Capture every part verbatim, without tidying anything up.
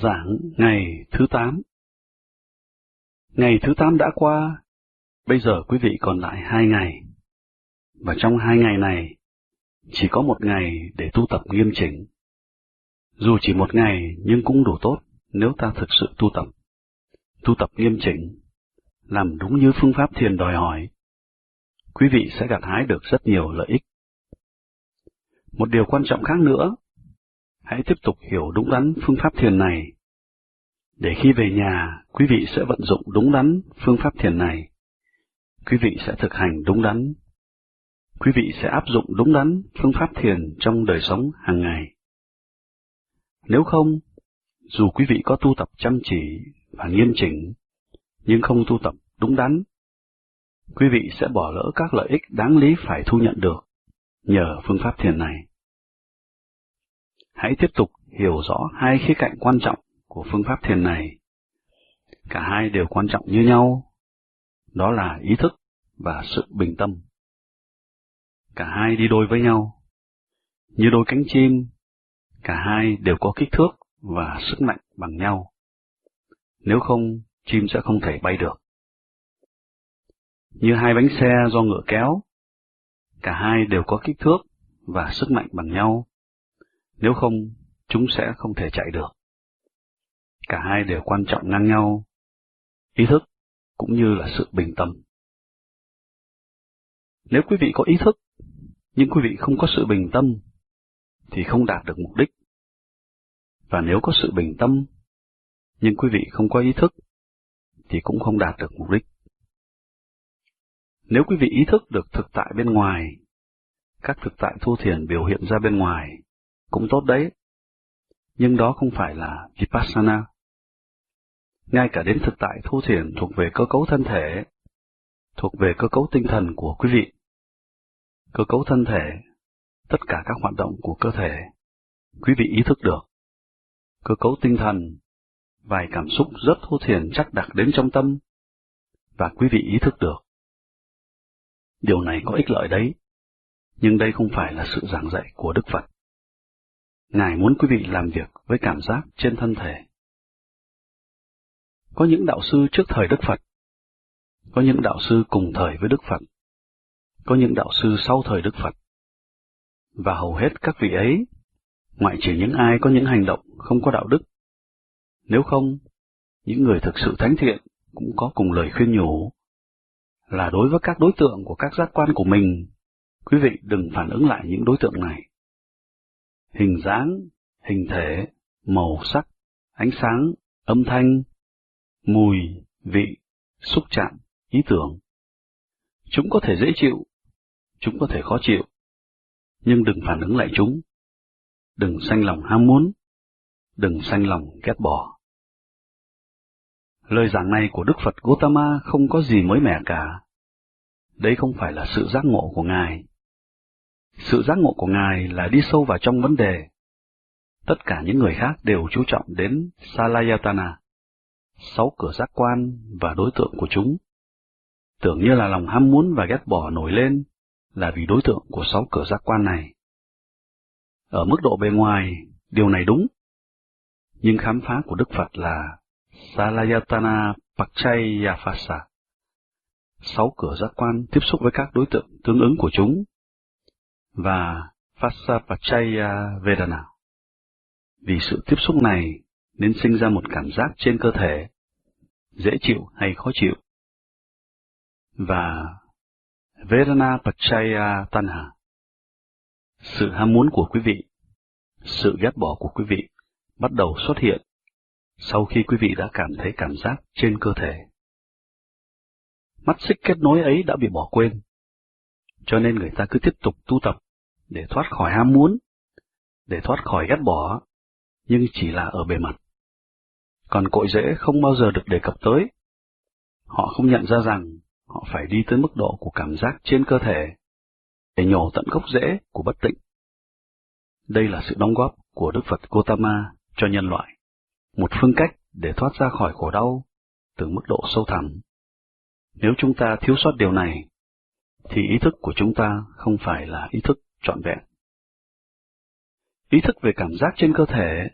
giảng ngày thứ tám. Ngày thứ tám đã qua, bây giờ quý vị còn lại hai ngày. Và trong hai ngày này, chỉ có một ngày để tu tập nghiêm chỉnh. Dù chỉ một ngày nhưng cũng đủ tốt nếu ta thực sự tu tập. Tu tập nghiêm chỉnh, làm đúng như phương pháp thiền đòi hỏi, quý vị sẽ gặt hái được rất nhiều lợi ích. Một điều quan trọng khác nữa, hãy tiếp tục hiểu đúng đắn phương pháp thiền này, để khi về nhà, quý vị sẽ vận dụng đúng đắn phương pháp thiền này. Quý vị sẽ thực hành đúng đắn. Quý vị sẽ áp dụng đúng đắn phương pháp thiền trong đời sống hàng ngày. Nếu không, dù quý vị có tu tập chăm chỉ và nghiêm chỉnh, nhưng không tu tập đúng đắn, quý vị sẽ bỏ lỡ các lợi ích đáng lý phải thu nhận được nhờ phương pháp thiền này. Hãy tiếp tục hiểu rõ hai khía cạnh quan trọng của phương pháp thiền này. Cả hai đều quan trọng như nhau, đó là ý thức và sự bình tâm. Cả hai đi đôi với nhau. Như đôi cánh chim, cả hai đều có kích thước và sức mạnh bằng nhau. Nếu không, chim sẽ không thể bay được. Như hai bánh xe do ngựa kéo, cả hai đều có kích thước và sức mạnh bằng nhau. Nếu không, chúng sẽ không thể chạy được. Cả hai đều quan trọng ngang nhau, ý thức cũng như là sự bình tâm. Nếu quý vị có ý thức, nhưng quý vị không có sự bình tâm, thì không đạt được mục đích. Và nếu có sự bình tâm, nhưng quý vị không có ý thức, thì cũng không đạt được mục đích. Nếu quý vị ý thức được thực tại bên ngoài, các thực tại thu thiền biểu hiện ra bên ngoài, cũng tốt đấy. Nhưng đó không phải là Vipassana. Ngay cả đến thực tại thu thiền thuộc về cơ cấu thân thể, thuộc về cơ cấu tinh thần của quý vị. Cơ cấu thân thể, tất cả các hoạt động của cơ thể, quý vị ý thức được. Cơ cấu tinh thần, vài cảm xúc rất thu thiền chắc đặc đến trong tâm, và quý vị ý thức được. Điều này có ích lợi đấy, nhưng đây không phải là sự giảng dạy của Đức Phật. Ngài muốn quý vị làm việc với cảm giác trên thân thể. Có những đạo sư trước thời Đức Phật, có những đạo sư cùng thời với Đức Phật, có những đạo sư sau thời Đức Phật. Và hầu hết các vị ấy, ngoại trừ những ai có những hành động không có đạo đức. Nếu không, những người thực sự thánh thiện cũng có cùng lời khuyên nhủ, là đối với các đối tượng của các giác quan của mình, quý vị đừng phản ứng lại những đối tượng này. Hình dáng, hình thể, màu sắc, ánh sáng, âm thanh, mùi, vị, xúc chạm, ý tưởng. Chúng có thể dễ chịu, chúng có thể khó chịu, nhưng đừng phản ứng lại chúng. Đừng sanh lòng ham muốn, đừng sanh lòng ghét bỏ. Lời giảng này của Đức Phật Gautama không có gì mới mẻ cả. Đấy không phải là sự giác ngộ của Ngài. Sự giác ngộ của Ngài là đi sâu vào trong vấn đề. Tất cả những người khác đều chú trọng đến Salayatana, sáu cửa giác quan và đối tượng của chúng. Tưởng như là lòng ham muốn và ghét bỏ nổi lên là vì đối tượng của sáu cửa giác quan này. Ở mức độ bề ngoài, điều này đúng. Nhưng khám phá của Đức Phật là Salayatana Paccayapassa, sáu cửa giác quan tiếp xúc với các đối tượng tương ứng của chúng, và Phassa Paccaya Vedana. Vì sự tiếp xúc này nên sinh ra một cảm giác trên cơ thể, dễ chịu hay khó chịu. Và Vedana Paccaya Tanha, sự ham muốn của quý vị, sự ghét bỏ của quý vị bắt đầu xuất hiện sau khi quý vị đã cảm thấy cảm giác trên cơ thể. Mắt xích kết nối ấy đã bị bỏ quên, cho nên người ta cứ tiếp tục tu tập để thoát khỏi ham muốn, để thoát khỏi ghét bỏ, nhưng chỉ là ở bề mặt. Còn cội rễ không bao giờ được đề cập tới. Họ không nhận ra rằng họ phải đi tới mức độ của cảm giác trên cơ thể để nhổ tận gốc rễ của bất tịnh. Đây là sự đóng góp của Đức Phật Gautama cho nhân loại, một phương cách để thoát ra khỏi khổ đau từ mức độ sâu thẳm. Nếu chúng ta thiếu sót điều này, thì ý thức của chúng ta không phải là ý thức trọn vẹn. Ý thức về cảm giác trên cơ thể và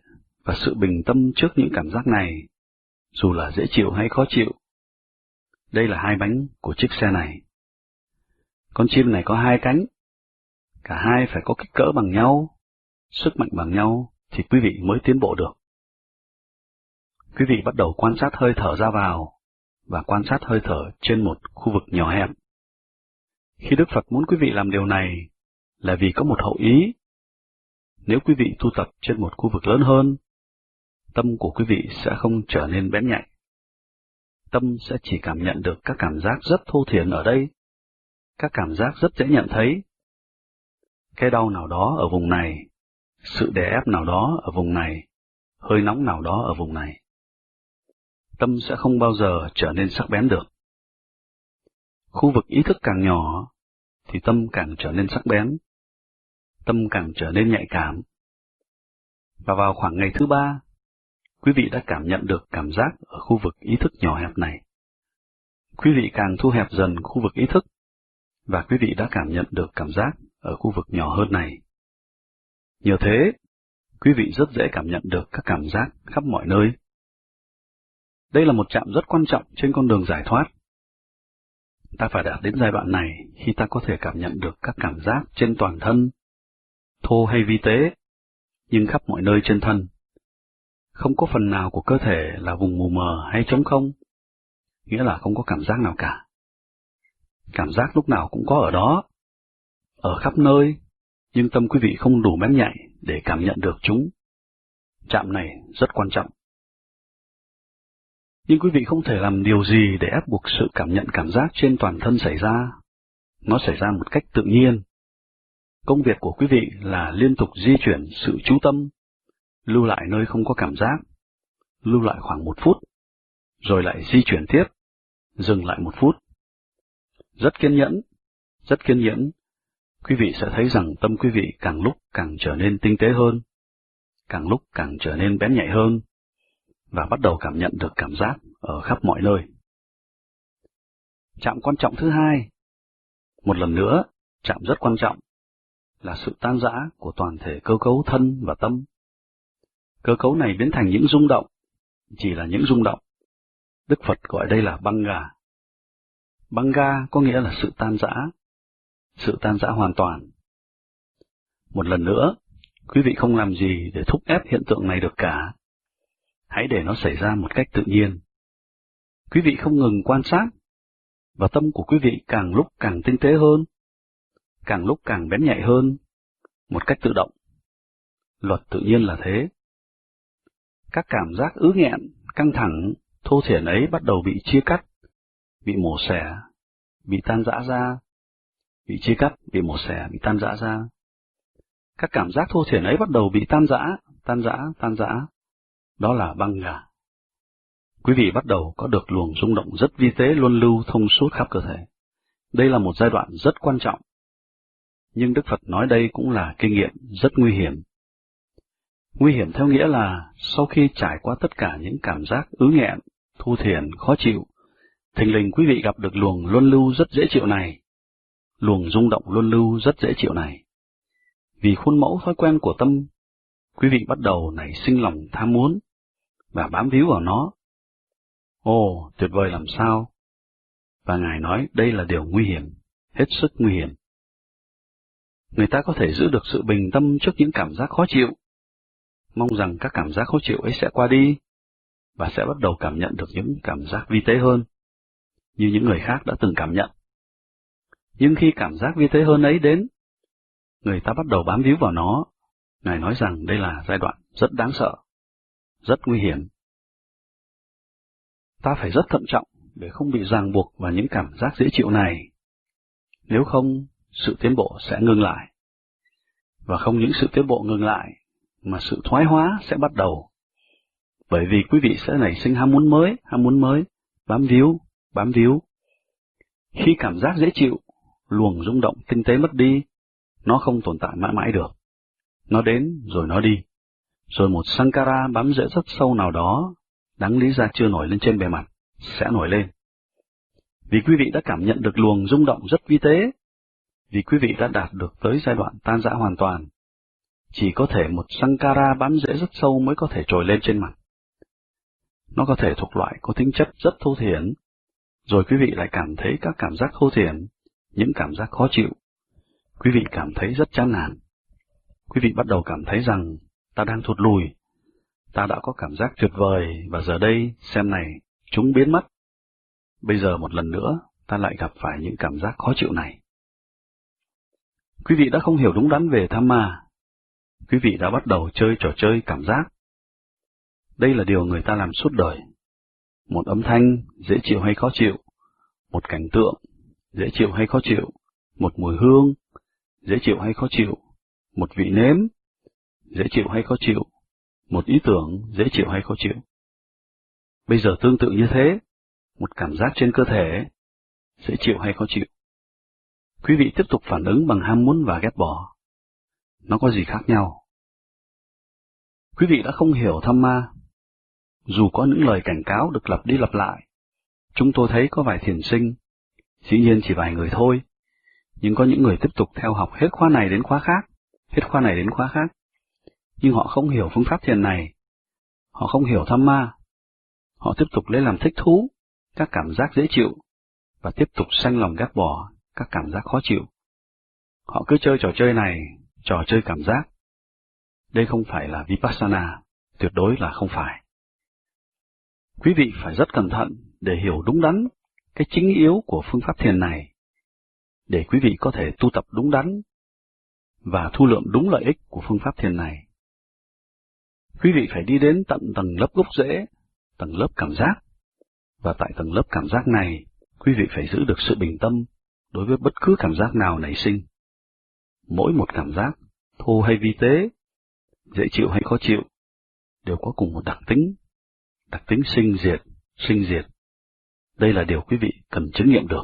và sự bình tâm trước những cảm giác này, dù là dễ chịu hay khó chịu. Đây là hai bánh của chiếc xe này. Con chim này có hai cánh, cả hai phải có kích cỡ bằng nhau, sức mạnh bằng nhau thì quý vị mới tiến bộ được. Quý vị bắt đầu quan sát hơi thở ra vào và quan sát hơi thở trên một khu vực nhỏ hẹp. Khi Đức Phật muốn quý vị làm điều này là vì có một hậu ý. Nếu quý vị tu tập trên một khu vực lớn hơn, tâm của quý vị sẽ không trở nên bén nhạy. Tâm sẽ chỉ cảm nhận được các cảm giác rất thô thiển ở đây, các cảm giác rất dễ nhận thấy. Cái đau nào đó ở vùng này, sự đè ép nào đó ở vùng này, hơi nóng nào đó ở vùng này. Tâm sẽ không bao giờ trở nên sắc bén được. Khu vực ý thức càng nhỏ, thì tâm càng trở nên sắc bén, tâm càng trở nên nhạy cảm. Và vào khoảng ngày thứ ba, quý vị đã cảm nhận được cảm giác ở khu vực ý thức nhỏ hẹp này. Quý vị càng thu hẹp dần khu vực ý thức, và quý vị đã cảm nhận được cảm giác ở khu vực nhỏ hơn này. Nhờ thế, quý vị rất dễ cảm nhận được các cảm giác khắp mọi nơi. Đây là một chạm rất quan trọng trên con đường giải thoát. Ta phải đạt đến giai đoạn này khi ta có thể cảm nhận được các cảm giác trên toàn thân, thô hay vi tế, nhưng khắp mọi nơi trên thân. Không có phần nào của cơ thể là vùng mù mờ hay trống không, nghĩa là không có cảm giác nào cả. Cảm giác lúc nào cũng có ở đó, ở khắp nơi, nhưng tâm quý vị không đủ bén nhạy để cảm nhận được chúng. Chạm này rất quan trọng. Nhưng quý vị không thể làm điều gì để ép buộc sự cảm nhận cảm giác trên toàn thân xảy ra. Nó xảy ra một cách tự nhiên. Công việc của quý vị là liên tục di chuyển sự chú tâm, lưu lại nơi không có cảm giác, lưu lại khoảng một phút, rồi lại di chuyển tiếp, dừng lại một phút. Rất kiên nhẫn, rất kiên nhẫn, quý vị sẽ thấy rằng tâm quý vị càng lúc càng trở nên tinh tế hơn, càng lúc càng trở nên bén nhạy hơn, và bắt đầu cảm nhận được cảm giác ở khắp mọi nơi. Chạm quan trọng thứ hai, một lần nữa, chạm rất quan trọng, là sự tan rã của toàn thể cơ cấu thân và tâm. Cơ cấu này biến thành những rung động, chỉ là những rung động. Đức Phật gọi đây là banga. Banga có nghĩa là sự tan rã, sự tan rã hoàn toàn. Một lần nữa, quý vị không làm gì để thúc ép hiện tượng này được cả. Hãy để nó xảy ra một cách tự nhiên. Quý vị không ngừng quan sát, và tâm của quý vị càng lúc càng tinh tế hơn, càng lúc càng bén nhạy hơn, một cách tự động. Luật tự nhiên là thế. Các cảm giác ứ nghẹn, căng thẳng, thô thiển ấy bắt đầu bị chia cắt, bị mổ xẻ, bị tan rã ra, bị chia cắt, bị mổ xẻ, bị tan rã ra. Các cảm giác thô thiển ấy bắt đầu bị tan rã, tan rã, tan rã. Đó là banga. Quý vị bắt đầu có được luồng rung động rất vi tế luân lưu thông suốt khắp cơ thể. Đây là một giai đoạn rất quan trọng. Nhưng Đức Phật nói đây cũng là kinh nghiệm rất nguy hiểm. Nguy hiểm theo nghĩa là sau khi trải qua tất cả những cảm giác ứ nghẹn, thô thiển, khó chịu, thình lình quý vị gặp được luồng luân lưu rất dễ chịu này, luồng rung động luân lưu rất dễ chịu này. Vì khuôn mẫu thói quen của tâm, quý vị bắt đầu nảy sinh lòng tham muốn và bám víu vào nó. Ồ, tuyệt vời làm sao! Và Ngài nói đây là điều nguy hiểm, hết sức nguy hiểm. Người ta có thể giữ được sự bình tâm trước những cảm giác khó chịu, mong rằng các cảm giác khó chịu ấy sẽ qua đi, và sẽ bắt đầu cảm nhận được những cảm giác vi tế hơn, như những người khác đã từng cảm nhận. Nhưng khi cảm giác vi tế hơn ấy đến, người ta bắt đầu bám víu vào nó. Ngài nói rằng đây là giai đoạn rất đáng sợ, rất nguy hiểm. Ta phải rất thận trọng để không bị ràng buộc vào những cảm giác dễ chịu này. Nếu không, sự tiến bộ sẽ ngừng lại. Và không những sự tiến bộ ngừng lại, mà sự thoái hóa sẽ bắt đầu. Bởi vì quý vị sẽ nảy sinh ham muốn mới, ham muốn mới, bám víu, bám víu. Khi cảm giác dễ chịu, luồng rung động tinh tế mất đi, nó không tồn tại mãi mãi được. Nó đến rồi nó đi. Rồi một sankara bám rễ rất sâu nào đó, đáng lý ra chưa nổi lên trên bề mặt, sẽ nổi lên. Vì quý vị đã cảm nhận được luồng rung động rất vi tế, vì quý vị đã đạt được tới giai đoạn tan rã hoàn toàn, chỉ có thể một Sankara bám rễ rất sâu mới có thể trồi lên trên mặt. Nó có thể thuộc loại có tính chất rất thô thiển, rồi quý vị lại cảm thấy các cảm giác thô thiển, những cảm giác khó chịu. Quý vị cảm thấy rất chán nản. Quý vị bắt đầu cảm thấy rằng ta đang thụt lùi, ta đã có cảm giác tuyệt vời và giờ đây, xem này, chúng biến mất. Bây giờ một lần nữa, ta lại gặp phải những cảm giác khó chịu này. Quý vị đã không hiểu đúng đắn về tham ma. Quý vị đã bắt đầu chơi trò chơi cảm giác. Đây là điều người ta làm suốt đời. Một âm thanh, dễ chịu hay khó chịu. Một cảnh tượng, dễ chịu hay khó chịu. Một mùi hương, dễ chịu hay khó chịu. Một vị nếm, dễ chịu hay khó chịu. Một ý tưởng, dễ chịu hay khó chịu. Bây giờ tương tự như thế, một cảm giác trên cơ thể, dễ chịu hay khó chịu. Quý vị tiếp tục phản ứng bằng ham muốn và ghét bỏ. Nó có gì khác nhau? Quý vị đã không hiểu tham ma. Dù có những lời cảnh cáo được lặp đi lặp lại, chúng tôi thấy có vài thiền sinh, dĩ nhiên chỉ vài người thôi, nhưng có những người tiếp tục theo học hết khóa này đến khóa khác, hết khóa này đến khóa khác, nhưng họ không hiểu phương pháp thiền này, họ không hiểu tham ma, họ tiếp tục lấy làm thích thú các cảm giác dễ chịu và tiếp tục sanh lòng ghét bỏ các cảm giác khó chịu. Họ cứ chơi trò chơi này, trò chơi cảm giác. Đây không phải là Vipassana, tuyệt đối là không phải. Quý vị phải rất cẩn thận để hiểu đúng đắn cái chính yếu của phương pháp thiền này, để quý vị có thể tu tập đúng đắn và thu lượm đúng lợi ích của phương pháp thiền này. Quý vị phải đi đến tận tầng lớp gốc rễ, tầng lớp cảm giác, và tại tầng lớp cảm giác này, quý vị phải giữ được sự bình tâm đối với bất cứ cảm giác nào nảy sinh. Mỗi một cảm giác, thô hay vi tế, dễ chịu hay khó chịu, đều có cùng một đặc tính, đặc tính sinh diệt, sinh diệt. Đây là điều quý vị cần chứng nghiệm được.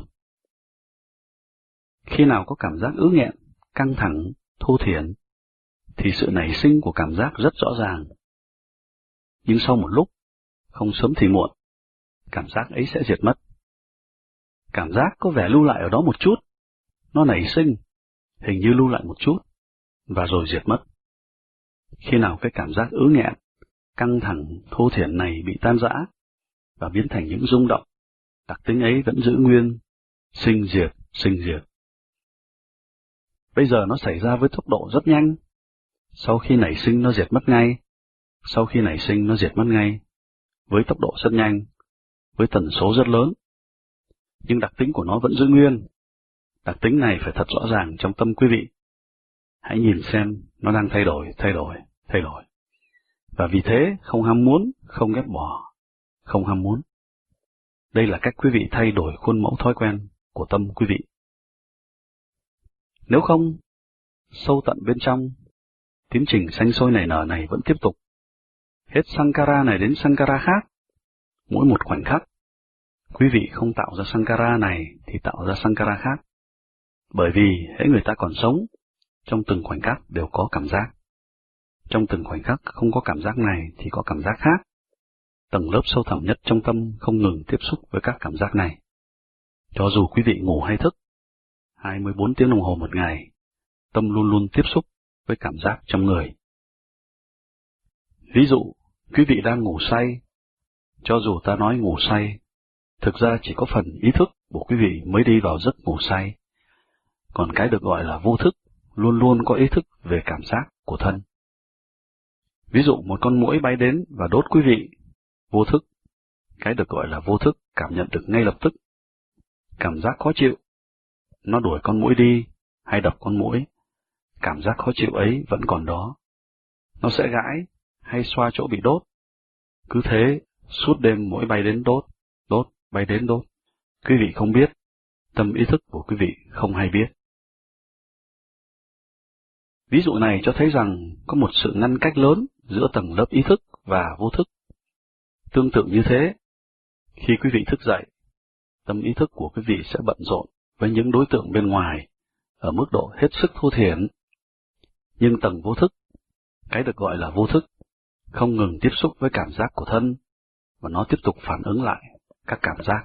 Khi nào có cảm giác ứ nghẹn, căng thẳng, thô thiển, thì sự nảy sinh của cảm giác rất rõ ràng. Nhưng sau một lúc, không sớm thì muộn, cảm giác ấy sẽ diệt mất. Cảm giác có vẻ lưu lại ở đó một chút, nó nảy sinh, hình như lưu lại một chút, và rồi diệt mất. Khi nào cái cảm giác ứ nghẹn, căng thẳng, thô thiển này bị tan rã, và biến thành những rung động, đặc tính ấy vẫn giữ nguyên, sinh diệt, sinh diệt. Bây giờ nó xảy ra với tốc độ rất nhanh, sau khi nảy sinh nó diệt mất ngay, sau khi nảy sinh nó diệt mất ngay, với tốc độ rất nhanh, với tần số rất lớn. Nhưng đặc tính của nó vẫn giữ nguyên. Đặc tính này phải thật rõ ràng trong tâm quý vị. Hãy nhìn xem nó đang thay đổi, thay đổi, thay đổi. Và vì thế không ham muốn, không ghét bỏ, không ham muốn. Đây là cách quý vị thay đổi khuôn mẫu thói quen của tâm quý vị. Nếu không, sâu tận bên trong, tiến trình sanh sôi nảy nở này vẫn tiếp tục. Hết Sankara này đến Sankara khác. Mỗi một khoảnh khắc, quý vị không tạo ra Sankara này thì tạo ra Sankara khác. Bởi vì hễ người ta còn sống, trong từng khoảnh khắc đều có cảm giác. Trong từng khoảnh khắc không có cảm giác này thì có cảm giác khác. Tầng lớp sâu thẳm nhất trong tâm không ngừng tiếp xúc với các cảm giác này. Cho dù quý vị ngủ hay thức, hai mươi bốn tiếng đồng hồ một ngày, tâm luôn luôn tiếp xúc với cảm giác trong người. Ví dụ, quý vị đang ngủ say, cho dù ta nói ngủ say, thực ra chỉ có phần ý thức của quý vị mới đi vào giấc ngủ say, còn cái được gọi là vô thức luôn luôn có ý thức về cảm giác của thân. Ví dụ một con muỗi bay đến và đốt quý vị, vô thức, cái được gọi là vô thức cảm nhận được ngay lập tức. Cảm giác khó chịu, nó đuổi con muỗi đi hay đập con muỗi, cảm giác khó chịu ấy vẫn còn đó. Nó sẽ gãi hay xoa chỗ bị đốt. Cứ thế, suốt đêm muỗi bay đến đốt, đốt, bay đến đốt. Quý vị không biết, tâm ý thức của quý vị không hay biết. Ví dụ này cho thấy rằng có một sự ngăn cách lớn giữa tầng lớp ý thức và vô thức. Tương tự như thế, khi quý vị thức dậy, tâm ý thức của quý vị sẽ bận rộn với những đối tượng bên ngoài ở mức độ hết sức thô thiển. Nhưng tầng vô thức, cái được gọi là vô thức, không ngừng tiếp xúc với cảm giác của thân, và nó tiếp tục phản ứng lại các cảm giác.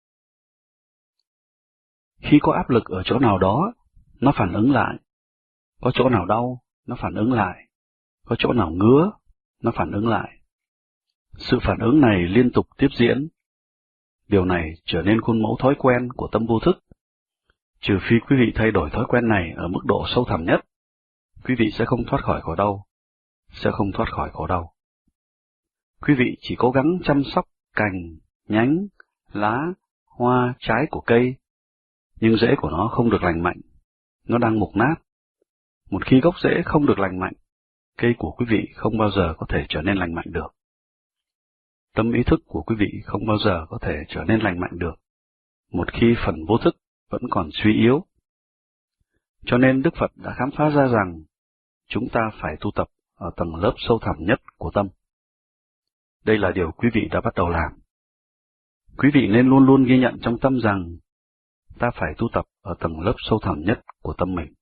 Khi có áp lực ở chỗ nào đó, nó phản ứng lại. Có chỗ nào đau, nó phản ứng lại, có chỗ nào ngứa, nó phản ứng lại. Sự phản ứng này liên tục tiếp diễn. Điều này trở nên khuôn mẫu thói quen của tâm vô thức. Trừ phi quý vị thay đổi thói quen này ở mức độ sâu thẳm nhất, quý vị sẽ không thoát khỏi khổ đau, sẽ không thoát khỏi khổ đau. Quý vị chỉ cố gắng chăm sóc cành, nhánh, lá, hoa, trái của cây, nhưng rễ của nó không được lành mạnh, nó đang mục nát. Một khi gốc rễ không được lành mạnh, cây của quý vị không bao giờ có thể trở nên lành mạnh được. Tâm ý thức của quý vị không bao giờ có thể trở nên lành mạnh được, một khi phần vô thức vẫn còn suy yếu. Cho nên Đức Phật đã khám phá ra rằng chúng ta phải tu tập ở tầng lớp sâu thẳm nhất của tâm. Đây là điều quý vị đã bắt đầu làm. Quý vị nên luôn luôn ghi nhận trong tâm rằng ta phải tu tập ở tầng lớp sâu thẳm nhất của tâm mình.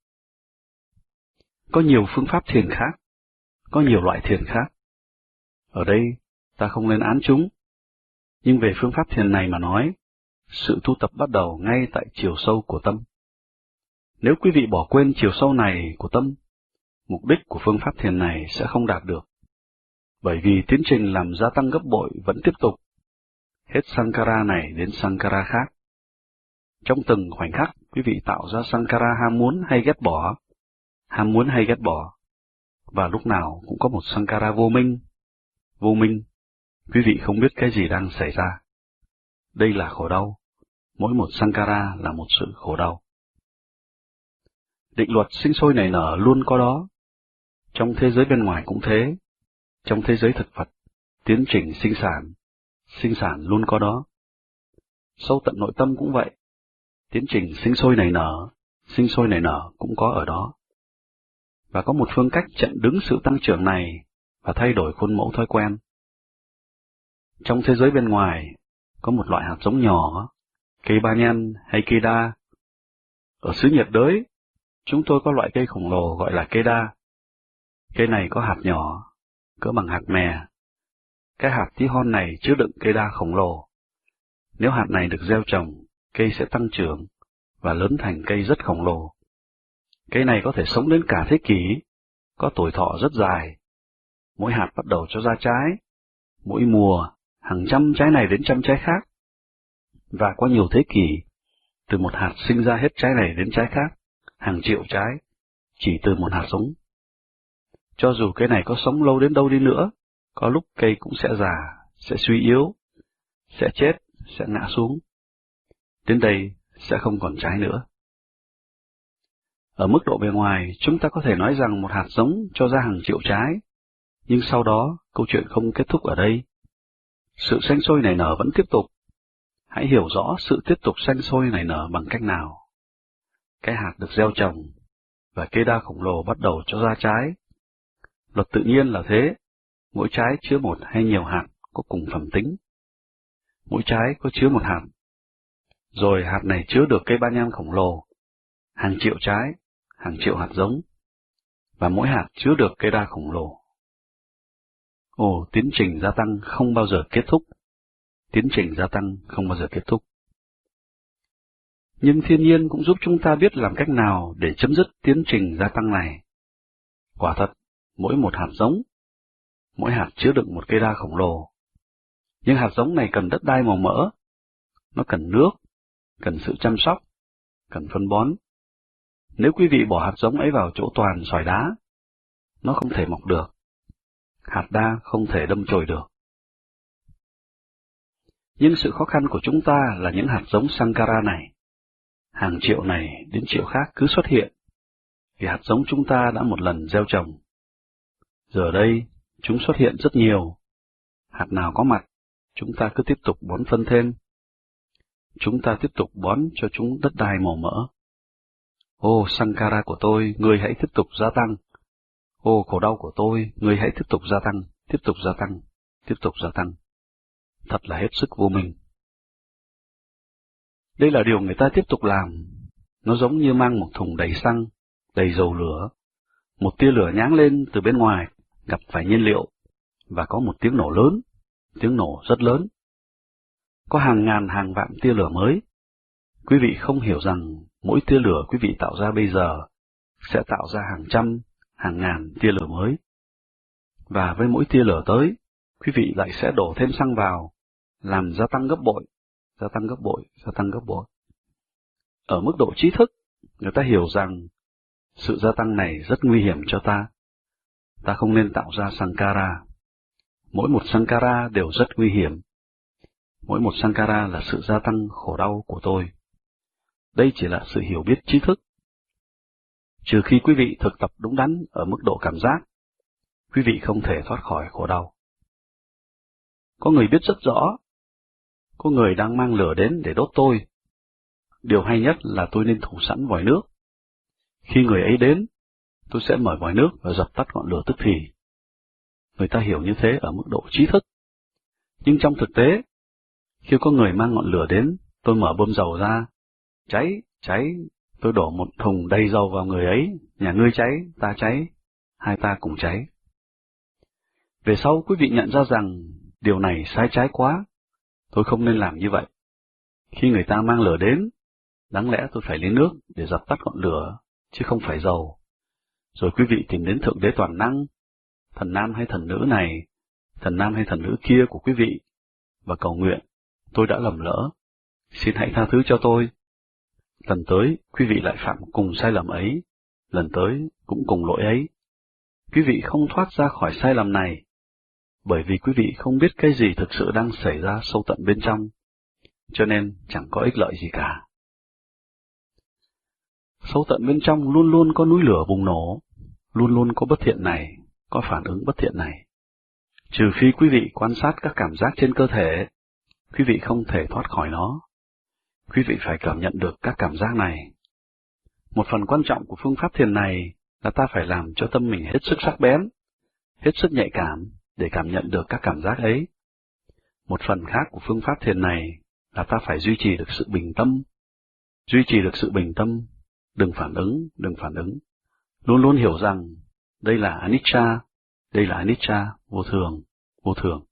Có nhiều phương pháp thiền khác, có nhiều loại thiền khác. Ở đây, ta không nên án chúng. Nhưng về phương pháp thiền này mà nói, sự tu tập bắt đầu ngay tại chiều sâu của tâm. Nếu quý vị bỏ quên chiều sâu này của tâm, mục đích của phương pháp thiền này sẽ không đạt được. Bởi vì tiến trình làm gia tăng gấp bội vẫn tiếp tục, hết Sankara này đến Sankara khác. Trong từng khoảnh khắc, quý vị tạo ra Sankara ham muốn hay ghét bỏ, ham muốn hay ghét bỏ, và lúc nào cũng có một Sankara vô minh. Vô minh, quý vị không biết cái gì đang xảy ra. Đây là khổ đau, mỗi một Sankara là một sự khổ đau. Định luật sinh sôi nảy nở luôn có đó. Trong thế giới bên ngoài cũng thế. Trong thế giới thực vật, tiến trình sinh sản, sinh sản luôn có đó. Sâu tận nội tâm cũng vậy. Tiến trình sinh sôi nảy nở, sinh sôi nảy nở cũng có ở đó. Và có một phương cách chặn đứng sự tăng trưởng này và thay đổi khuôn mẫu thói quen. Trong thế giới bên ngoài, có một loại hạt giống nhỏ, cây ba nhan hay cây đa. Ở xứ nhiệt đới, chúng tôi có loại cây khổng lồ gọi là cây đa. Cây này có hạt nhỏ, cỡ bằng hạt mè. Cái hạt tí hon này chứa đựng cây đa khổng lồ. Nếu hạt này được gieo trồng, cây sẽ tăng trưởng và lớn thành cây rất khổng lồ. Cây này có thể sống đến cả thế kỷ, có tuổi thọ rất dài. Mỗi hạt bắt đầu cho ra trái, mỗi mùa, hàng trăm trái này đến trăm trái khác. Và qua nhiều thế kỷ, từ một hạt sinh ra hết trái này đến trái khác, hàng triệu trái, chỉ từ một hạt giống. Cho dù cây này có sống lâu đến đâu đi nữa, có lúc cây cũng sẽ già, sẽ suy yếu, sẽ chết, sẽ ngã xuống. Đến đây sẽ không còn trái nữa. Ở mức độ bề ngoài, chúng ta có thể nói rằng một hạt giống cho ra hàng triệu trái, nhưng sau đó câu chuyện không kết thúc ở đây. Sự sanh sôi nảy nở vẫn tiếp tục. Hãy hiểu rõ sự tiếp tục sanh sôi nảy nở bằng cách nào. Cái hạt được gieo trồng, và cây đa khổng lồ bắt đầu cho ra trái. Luật tự nhiên là thế, mỗi trái chứa một hay nhiều hạt có cùng phẩm tính. Mỗi trái có chứa một hạt, rồi hạt này chứa được cây ba nhan khổng lồ, hàng triệu trái, hàng triệu hạt giống, và mỗi hạt chứa được cây đa khổng lồ. Ồ, tiến trình gia tăng không bao giờ kết thúc. Tiến trình gia tăng không bao giờ kết thúc. Nhưng thiên nhiên cũng giúp chúng ta biết làm cách nào để chấm dứt tiến trình gia tăng này. Quả thật, mỗi một hạt giống, mỗi hạt chứa đựng một cây đa khổng lồ. Nhưng hạt giống này cần đất đai màu mỡ, nó cần nước, cần sự chăm sóc, cần phân bón. Nếu quý vị bỏ hạt giống ấy vào chỗ toàn sỏi đá, nó không thể mọc được. Hạt đa không thể đâm chồi được. Nhưng sự khó khăn của chúng ta là những hạt giống Sankara này. Hàng triệu này đến triệu khác cứ xuất hiện, vì hạt giống chúng ta đã một lần gieo trồng. Giờ đây, chúng xuất hiện rất nhiều. Hạt nào có mặt, chúng ta cứ tiếp tục bón phân thêm. Chúng ta tiếp tục bón cho chúng đất đai màu mỡ. Ô Sankara của tôi, ngươi hãy tiếp tục gia tăng. Ô khổ đau của tôi, ngươi hãy tiếp tục gia tăng, tiếp tục gia tăng, tiếp tục gia tăng. Thật là hết sức vô minh. Đây là điều người ta tiếp tục làm. Nó giống như mang một thùng đầy xăng, đầy dầu lửa. Một tia lửa nháng lên từ bên ngoài, gặp phải nhiên liệu, và có một tiếng nổ lớn, tiếng nổ rất lớn. Có hàng ngàn hàng vạn tia lửa mới. Quý vị không hiểu rằng mỗi tia lửa quý vị tạo ra bây giờ sẽ tạo ra hàng trăm, hàng ngàn tia lửa mới. và với mỗi tia lửa tới, quý vị lại sẽ đổ thêm xăng vào, làm gia tăng gấp bội, gia tăng gấp bội, gia tăng gấp bội. Ở mức độ trí thức, người ta hiểu rằng sự gia tăng này rất nguy hiểm cho ta. Ta không nên tạo ra Sankara. Mỗi một Sankara đều rất nguy hiểm. Mỗi một Sankara là sự gia tăng khổ đau của tôi. Đây chỉ là sự hiểu biết trí thức. Trừ khi quý vị thực tập đúng đắn ở mức độ cảm giác, quý vị không thể thoát khỏi khổ đau. Có người biết rất rõ, có người đang mang lửa đến để đốt tôi. Điều hay nhất là tôi nên thủ sẵn vòi nước. Khi người ấy đến, tôi sẽ mở vòi nước và dập tắt ngọn lửa tức thì. Người ta hiểu như thế ở mức độ trí thức. Nhưng trong thực tế, khi có người mang ngọn lửa đến, tôi mở bơm dầu ra. Cháy, cháy, tôi đổ một thùng đầy dầu vào người ấy. Nhà ngươi cháy, ta cháy, hai ta cùng cháy. Về sau quý vị nhận ra rằng điều này sai trái quá. Tôi không nên làm như vậy. Khi người ta mang lửa đến, đáng lẽ tôi phải lấy nước để dập tắt ngọn lửa, chứ không phải dầu. Rồi quý vị tìm đến Thượng Đế Toàn Năng, thần nam hay thần nữ này, thần nam hay thần nữ kia của quý vị, và cầu nguyện, tôi đã lầm lỡ, xin hãy tha thứ cho tôi. Lần tới, quý vị lại phạm cùng sai lầm ấy, lần tới cũng cùng lỗi ấy. Quý vị không thoát ra khỏi sai lầm này, bởi vì quý vị không biết cái gì thực sự đang xảy ra sâu tận bên trong, cho nên chẳng có ích lợi gì cả. Sâu tận bên trong luôn luôn có núi lửa bùng nổ, luôn luôn có bất thiện này, có phản ứng bất thiện này. Trừ khi quý vị quan sát các cảm giác trên cơ thể, quý vị không thể thoát khỏi nó. Quý vị phải cảm nhận được các cảm giác này. Một phần quan trọng của phương pháp thiền này là ta phải làm cho tâm mình hết sức sắc bén, hết sức nhạy cảm để cảm nhận được các cảm giác ấy. Một phần khác của phương pháp thiền này là ta phải duy trì được sự bình tâm. Duy trì được sự bình tâm, đừng phản ứng, đừng phản ứng. Luôn luôn hiểu rằng đây là anicca, đây là anicca, vô thường, vô thường.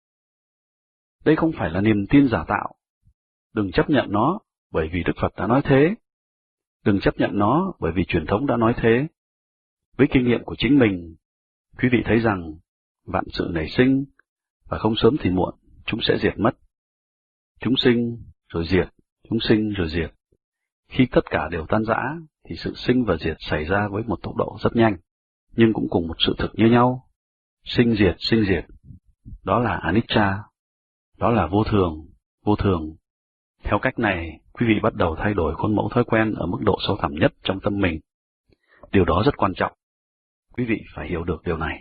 Đây không phải là niềm tin giả tạo. Đừng chấp nhận nó bởi vì Đức Phật đã nói thế. Đừng chấp nhận nó bởi vì truyền thống đã nói thế. Với kinh nghiệm của chính mình, quý vị thấy rằng vạn sự nảy sinh, và không sớm thì muộn, chúng sẽ diệt mất. Chúng sinh rồi diệt, chúng sinh rồi diệt. Khi tất cả đều tan rã, thì sự sinh và diệt xảy ra với một tốc độ rất nhanh, nhưng cũng cùng một sự thực như nhau. Sinh diệt, sinh diệt, đó là anicca, đó là vô thường, vô thường. Theo cách này, quý vị bắt đầu thay đổi khuôn mẫu thói quen ở mức độ sâu thẳm nhất trong tâm mình. Điều đó rất quan trọng. Quý vị phải hiểu được điều này.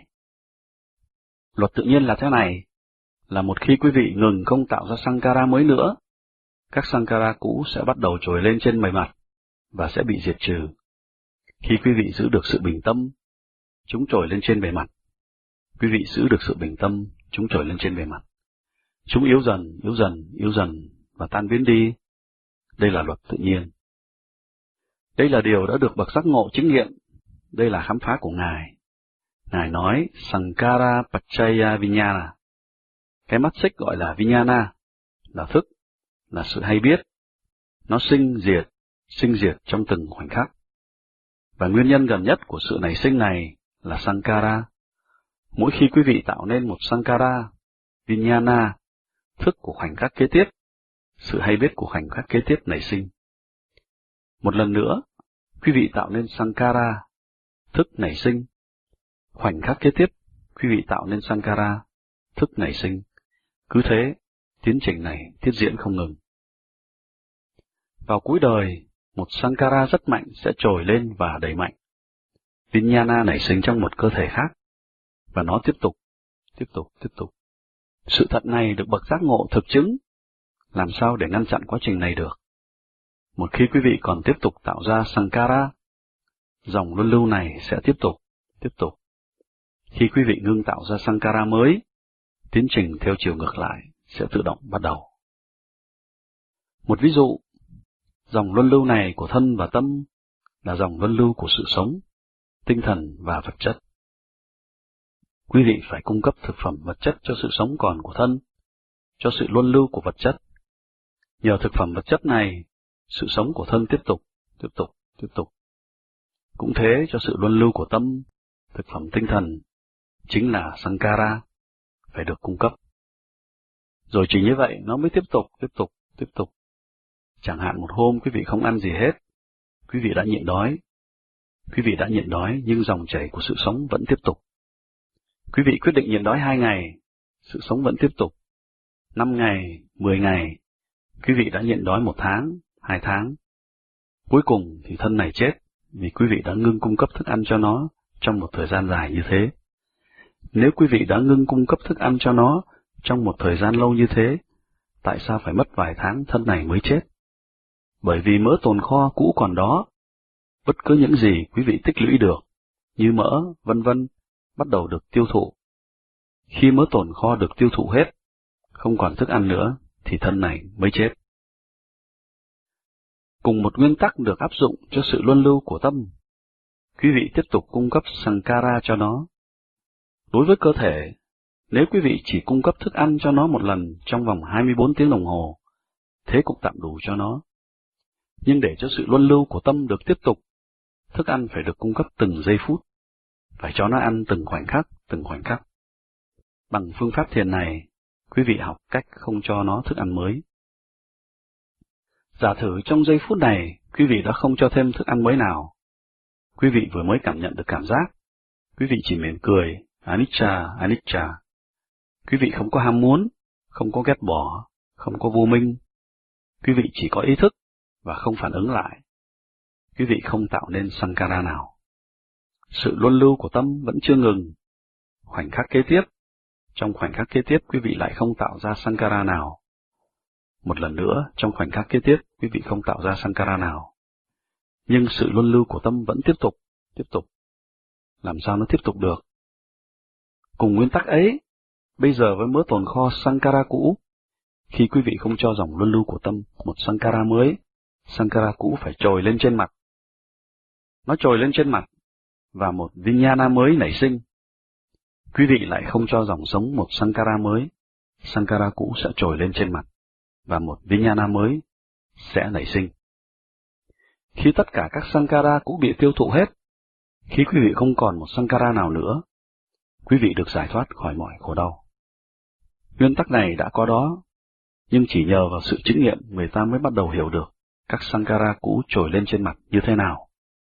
Luật tự nhiên là thế này, là một khi quý vị ngừng không tạo ra Sankara mới nữa, các Sankara cũ sẽ bắt đầu trồi lên trên bề mặt và sẽ bị diệt trừ. Khi quý vị giữ được sự bình tâm, chúng trồi lên trên bề mặt. Quý vị giữ được sự bình tâm, chúng trồi lên trên bề mặt. Chúng yếu dần, yếu dần, yếu dần và tan biến đi. Đây là luật tự nhiên. Đây là điều đã được bậc giác ngộ chứng nghiệm. Đây là khám phá của Ngài. Ngài nói Sankara Pachaya Vijnana. Cái mắt xích gọi là Vijnana, là thức, là sự hay biết. Nó sinh diệt, sinh diệt trong từng khoảnh khắc. Và nguyên nhân gần nhất của sự nảy sinh này là Sankara. Mỗi khi quý vị tạo nên một Sankara, Vijnana, thức của khoảnh khắc kế tiếp, sự hay biết của khoảnh khắc kế tiếp nảy sinh. Một lần nữa, quý vị tạo nên Sankara, thức nảy sinh. Khoảnh khắc kế tiếp, quý vị tạo nên Sankara, thức nảy sinh. Cứ thế, tiến trình này tiếp diễn không ngừng. Vào cuối đời, một Sankara rất mạnh sẽ trồi lên và đầy mạnh. Vijnana nảy sinh trong một cơ thể khác, và nó tiếp tục, tiếp tục, tiếp tục. Sự thật này được bậc giác ngộ thực chứng. Làm sao để ngăn chặn quá trình này được? Một khi quý vị còn tiếp tục tạo ra Sankara, dòng luân lưu này sẽ tiếp tục, tiếp tục. Khi quý vị ngưng tạo ra Sankara mới, tiến trình theo chiều ngược lại sẽ tự động bắt đầu. Một ví dụ, dòng luân lưu này của thân và tâm là dòng luân lưu của sự sống, tinh thần và vật chất. Quý vị phải cung cấp thực phẩm vật chất cho sự sống còn của thân, cho sự luân lưu của vật chất. Nhờ thực phẩm vật chất này, sự sống của thân tiếp tục, tiếp tục, tiếp tục. Cũng thế cho sự luân lưu của tâm, thực phẩm tinh thần, chính là Sankara, phải được cung cấp. Rồi chỉ như vậy nó mới tiếp tục, tiếp tục, tiếp tục. Chẳng hạn một hôm quý vị không ăn gì hết, quý vị đã nhịn đói. Quý vị đã nhịn đói nhưng dòng chảy của sự sống vẫn tiếp tục. Quý vị quyết định nhịn đói hai ngày, sự sống vẫn tiếp tục. Năm ngày, mười ngày, quý vị đã nhịn đói một tháng, hai tháng. Cuối cùng thì thân này chết vì quý vị đã ngưng cung cấp thức ăn cho nó trong một thời gian dài như thế. Nếu quý vị đã ngưng cung cấp thức ăn cho nó trong một thời gian lâu như thế, tại sao phải mất vài tháng thân này mới chết? Bởi vì mỡ tồn kho cũ còn đó. Bất cứ những gì quý vị tích lũy được, như mỡ, vân vân, bắt đầu được tiêu thụ. Khi mỡ tồn kho được tiêu thụ hết, không còn thức ăn nữa, thì thân này mới chết. Cùng một nguyên tắc được áp dụng cho sự luân lưu của tâm. Quý vị tiếp tục cung cấp Sankara cho nó. Đối với cơ thể, nếu quý vị chỉ cung cấp thức ăn cho nó một lần trong vòng hai mươi bốn tiếng đồng hồ, thế cũng tạm đủ cho nó. Nhưng để cho sự luân lưu của tâm được tiếp tục, thức ăn phải được cung cấp từng giây phút, phải cho nó ăn từng khoảnh khắc, từng khoảnh khắc. Bằng phương pháp thiền này, quý vị học cách không cho nó thức ăn mới. Giả thử trong giây phút này, quý vị đã không cho thêm thức ăn mới nào. Quý vị vừa mới cảm nhận được cảm giác, quý vị chỉ mỉm cười, anicca, anicca. Quý vị không có ham muốn, không có ghét bỏ, không có vô minh. Quý vị chỉ có ý thức và không phản ứng lại. Quý vị không tạo nên Sankara nào. Sự luân lưu của tâm vẫn chưa ngừng. Khoảnh khắc kế tiếp, trong khoảnh khắc kế tiếp quý vị lại không tạo ra Sankara nào. Một lần nữa, trong khoảnh khắc kế tiếp, quý vị không tạo ra Sankara nào. Nhưng sự luân lưu của tâm vẫn tiếp tục, tiếp tục. Làm sao nó tiếp tục được? Cùng nguyên tắc ấy, bây giờ với mớ tồn kho Sankara cũ, khi quý vị không cho dòng luân lưu của tâm một Sankara mới, Sankara cũ phải trồi lên trên mặt. Nó trồi lên trên mặt, và một Vijnana mới nảy sinh. Quý vị lại không cho dòng sống một Sankara mới, Sankara cũ sẽ trồi lên trên mặt, và một Vijnana mới sẽ nảy sinh. Khi tất cả các Sankara cũ bị tiêu thụ hết, khi quý vị không còn một Sankara nào nữa, quý vị được giải thoát khỏi mọi khổ đau. Nguyên tắc này đã có đó, nhưng chỉ nhờ vào sự chứng nghiệm người ta mới bắt đầu hiểu được các Sankara cũ trồi lên trên mặt như thế nào.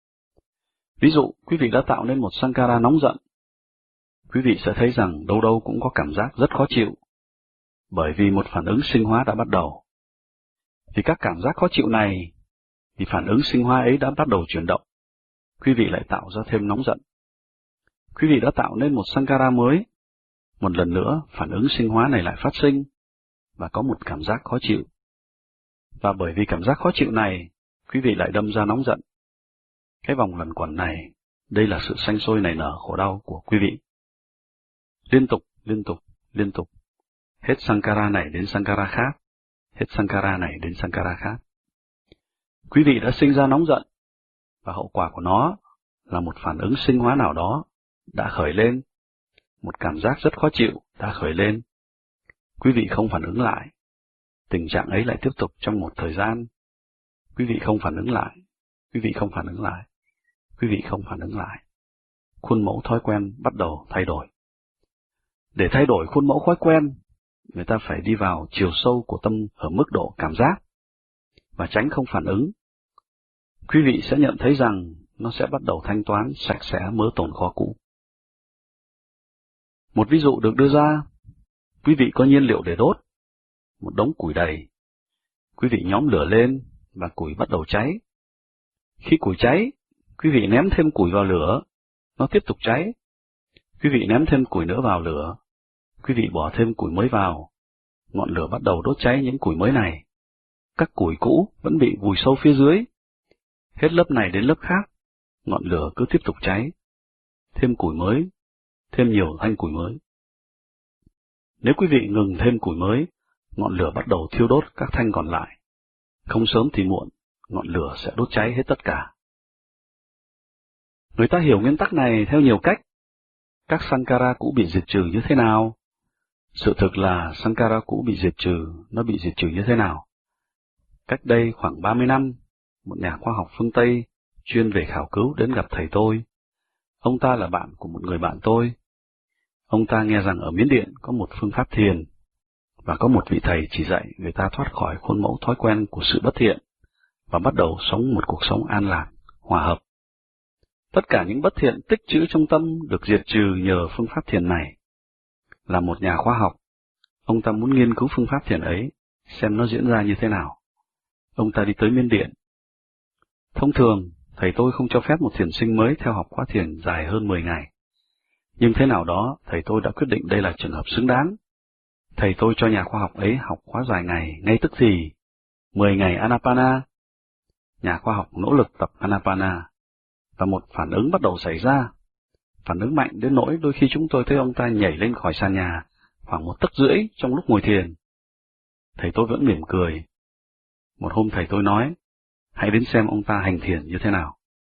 Ví dụ, quý vị đã tạo nên một Sankara nóng giận. Quý vị sẽ thấy rằng đâu đâu cũng có cảm giác rất khó chịu, bởi vì một phản ứng sinh hóa đã bắt đầu. Vì các cảm giác khó chịu này, vì phản ứng sinh hóa ấy đã bắt đầu chuyển động, quý vị lại tạo ra thêm nóng giận. Quý vị đã tạo nên một Sankara mới, một lần nữa phản ứng sinh hóa này lại phát sinh, và có một cảm giác khó chịu. Và bởi vì cảm giác khó chịu này, quý vị lại đâm ra nóng giận. Cái vòng luẩn quẩn này, đây là sự sanh sôi nảy nở khổ đau của quý vị. Liên tục, liên tục, liên tục. Hết Sankara này đến Sankara khác, hết Sankara này đến Sankara khác. Quý vị đã sinh ra nóng giận, và hậu quả của nó là một phản ứng sinh hóa nào đó đã khởi lên, một cảm giác rất khó chịu đã khởi lên. Quý vị không phản ứng lại, tình trạng ấy lại tiếp tục trong một thời gian. Quý vị không phản ứng lại, quý vị không phản ứng lại, quý vị không phản ứng lại. Khuôn mẫu thói quen bắt đầu thay đổi. Để thay đổi khuôn mẫu thói quen, người ta phải đi vào chiều sâu của tâm ở mức độ cảm giác, và tránh không phản ứng. Quý vị sẽ nhận thấy rằng nó sẽ bắt đầu thanh toán sạch sẽ mớ tồn kho cũ. Một ví dụ được đưa ra, quý vị có nhiên liệu để đốt, một đống củi đầy. Quý vị nhóm lửa lên và củi bắt đầu cháy. Khi củi cháy, quý vị ném thêm củi vào lửa, nó tiếp tục cháy. Quý vị ném thêm củi nữa vào lửa, quý vị bỏ thêm củi mới vào, ngọn lửa bắt đầu đốt cháy những củi mới này. Các củi cũ vẫn bị vùi sâu phía dưới. Hết lớp này đến lớp khác, ngọn lửa cứ tiếp tục cháy. Thêm củi mới, thêm nhiều thanh củi mới. Nếu quý vị ngừng thêm củi mới, ngọn lửa bắt đầu thiêu đốt các thanh còn lại. Không sớm thì muộn, ngọn lửa sẽ đốt cháy hết tất cả. Người ta hiểu nguyên tắc này theo nhiều cách. Các Sankara cũ bị diệt trừ như thế nào? Sự thực là Sankara cũ bị diệt trừ, nó bị diệt trừ như thế nào? Cách đây khoảng ba mươi năm, một nhà khoa học phương Tây chuyên về khảo cứu đến gặp thầy tôi. Ông ta là bạn của một người bạn tôi. Ông ta nghe rằng ở Miến Điện có một phương pháp thiền, và có một vị thầy chỉ dạy người ta thoát khỏi khuôn mẫu thói quen của sự bất thiện, và bắt đầu sống một cuộc sống an lạc, hòa hợp. Tất cả những bất thiện tích trữ trong tâm được diệt trừ nhờ phương pháp thiền này. Là một nhà khoa học, ông ta muốn nghiên cứu phương pháp thiền ấy, xem nó diễn ra như thế nào. Ông ta đi tới Miến Điện. Thông thường, thầy tôi không cho phép một thiền sinh mới theo học khóa thiền dài hơn mười ngày. Nhưng thế nào đó, thầy tôi đã quyết định đây là trường hợp xứng đáng. Thầy tôi cho nhà khoa học ấy học khóa dài ngày, ngay tức thì, mười ngày Anapana. Nhà khoa học nỗ lực tập Anapana, và một phản ứng bắt đầu xảy ra. Phản ứng mạnh đến nỗi đôi khi chúng tôi thấy ông ta nhảy lên khỏi sàn nhà, khoảng một tấc rưỡi trong lúc ngồi thiền. Thầy tôi vẫn mỉm cười. Một hôm thầy tôi nói, hãy đến xem ông ta hành thiền như thế nào.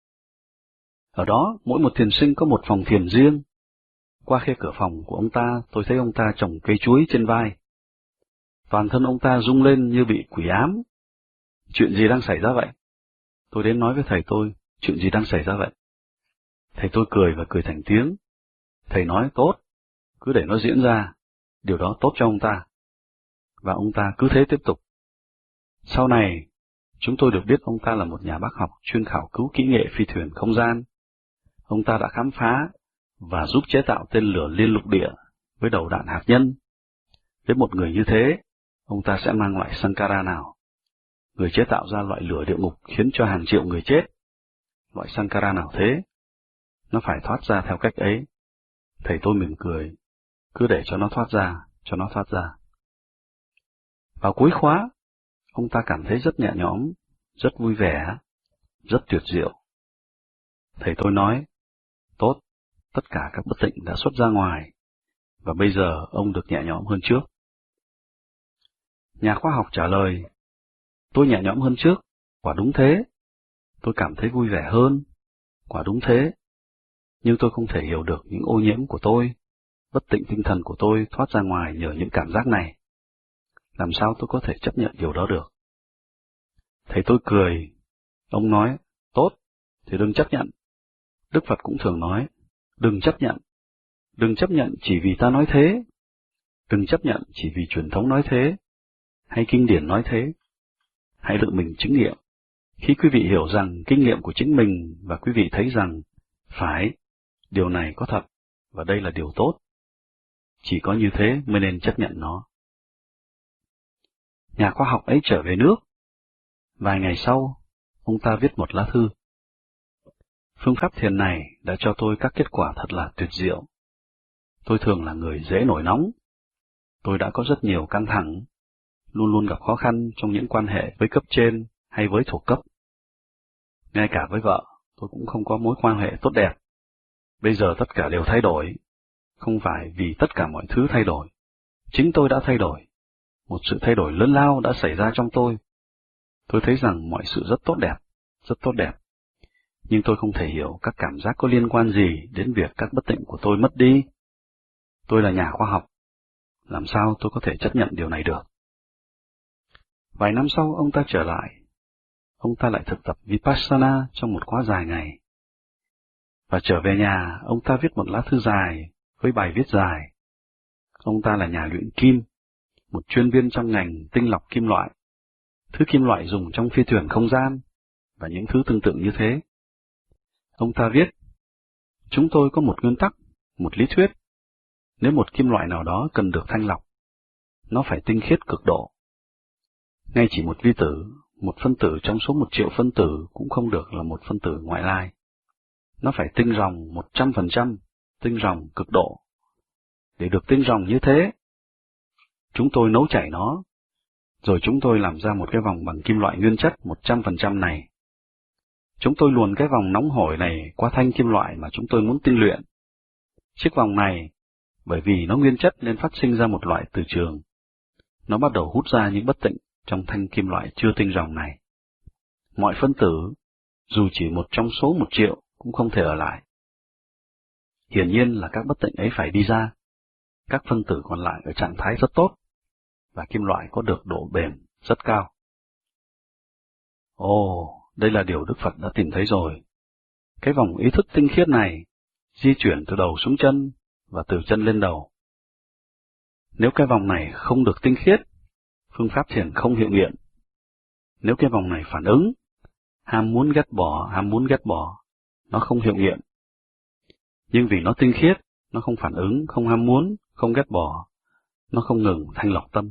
Ở đó, mỗi một thiền sinh có một phòng thiền riêng. Qua khe cửa phòng của ông ta, tôi thấy ông ta trồng cây chuối trên vai. Toàn thân ông ta rung lên như bị quỷ ám. Chuyện gì đang xảy ra vậy? Tôi đến nói với thầy tôi, chuyện gì đang xảy ra vậy? Thầy tôi cười và cười thành tiếng. Thầy nói, tốt, cứ để nó diễn ra, điều đó tốt cho ông ta. Và ông ta cứ thế tiếp tục. Sau này, chúng tôi được biết ông ta là một nhà bác học chuyên khảo cứu kỹ nghệ phi thuyền không gian. Ông ta đã khám phá và giúp chế tạo tên lửa liên lục địa với đầu đạn hạt nhân. Với một người như thế, ông ta sẽ mang loại Sankara nào? Người chế tạo ra loại lửa địa ngục khiến cho hàng triệu người chết. Loại Sankara nào thế? Nó phải thoát ra theo cách ấy. Thầy tôi mỉm cười. Cứ để cho nó thoát ra, cho nó thoát ra. Vào cuối khóa, ông ta cảm thấy rất nhẹ nhõm, rất vui vẻ, rất tuyệt diệu. Thầy tôi nói, tốt, tất cả các bất tịnh đã xuất ra ngoài, và bây giờ ông được nhẹ nhõm hơn trước. Nhà khoa học trả lời, tôi nhẹ nhõm hơn trước, quả đúng thế. Tôi cảm thấy vui vẻ hơn, quả đúng thế. Nhưng tôi không thể hiểu được những ô nhiễm của tôi, bất tịnh tinh thần của tôi thoát ra ngoài nhờ những cảm giác này. Làm sao tôi có thể chấp nhận điều đó được? Thầy tôi cười. Ông nói, tốt, thì đừng chấp nhận. Đức Phật cũng thường nói, đừng chấp nhận. Đừng chấp nhận chỉ vì ta nói thế. Đừng chấp nhận chỉ vì truyền thống nói thế, hay kinh điển nói thế. Hãy tự mình chứng nghiệm. Khi quý vị hiểu rằng kinh nghiệm của chính mình và quý vị thấy rằng, phải, điều này có thật, và đây là điều tốt. Chỉ có như thế mới nên chấp nhận nó. Nhà khoa học ấy trở về nước. Vài ngày sau, ông ta viết một lá thư. Phương pháp thiền này đã cho tôi các kết quả thật là tuyệt diệu. Tôi thường là người dễ nổi nóng. Tôi đã có rất nhiều căng thẳng, luôn luôn gặp khó khăn trong những quan hệ với cấp trên hay với thuộc cấp. Ngay cả với vợ, tôi cũng không có mối quan hệ tốt đẹp. Bây giờ tất cả đều thay đổi. Không phải vì tất cả mọi thứ thay đổi. Chính tôi đã thay đổi. Một sự thay đổi lớn lao đã xảy ra trong tôi. Tôi thấy rằng mọi sự rất tốt đẹp, rất tốt đẹp. Nhưng tôi không thể hiểu các cảm giác có liên quan gì đến việc các bất tịnh của tôi mất đi. Tôi là nhà khoa học. Làm sao tôi có thể chấp nhận điều này được? Vài năm sau ông ta trở lại. Ông ta lại thực tập Vipassana trong một khóa dài ngày. Và trở về nhà, ông ta viết một lá thư dài với bài viết dài. Ông ta là nhà luyện kim, một chuyên viên trong ngành tinh lọc kim loại, thứ kim loại dùng trong phi thuyền không gian, và những thứ tương tự như thế. Ông ta viết, chúng tôi có một nguyên tắc, một lý thuyết. Nếu một kim loại nào đó cần được thanh lọc, nó phải tinh khiết cực độ. Ngay chỉ một vi tử, một phân tử trong số một triệu phân tử cũng không được là một phân tử ngoại lai. Nó phải tinh ròng một trăm phần trăm, tinh ròng cực độ. Để được tinh ròng như thế, chúng tôi nấu chảy nó, rồi chúng tôi làm ra một cái vòng bằng kim loại nguyên chất một trăm phần trăm này. Chúng tôi luồn cái vòng nóng hổi này qua thanh kim loại mà chúng tôi muốn tinh luyện. Chiếc vòng này, bởi vì nó nguyên chất nên phát sinh ra một loại từ trường. Nó bắt đầu hút ra những bất tịnh trong thanh kim loại chưa tinh ròng này. Mọi phân tử, dù chỉ một trong số một triệu, cũng không thể ở lại. Hiển nhiên là các bất tịnh ấy phải đi ra. Các phân tử còn lại ở trạng thái rất tốt, và kim loại có được độ bền rất cao. Ồ, đây là điều Đức Phật đã tìm thấy rồi. Cái vòng ý thức tinh khiết này, di chuyển từ đầu xuống chân, và từ chân lên đầu. Nếu cái vòng này không được tinh khiết, phương pháp thiền không hiệu nghiệm. Nếu cái vòng này phản ứng, ham muốn ghét bỏ, ham muốn ghét bỏ, nó không hiệu nghiệm. Nhưng vì nó tinh khiết, nó không phản ứng, không ham muốn, không ghét bỏ, nó không ngừng thanh lọc tâm.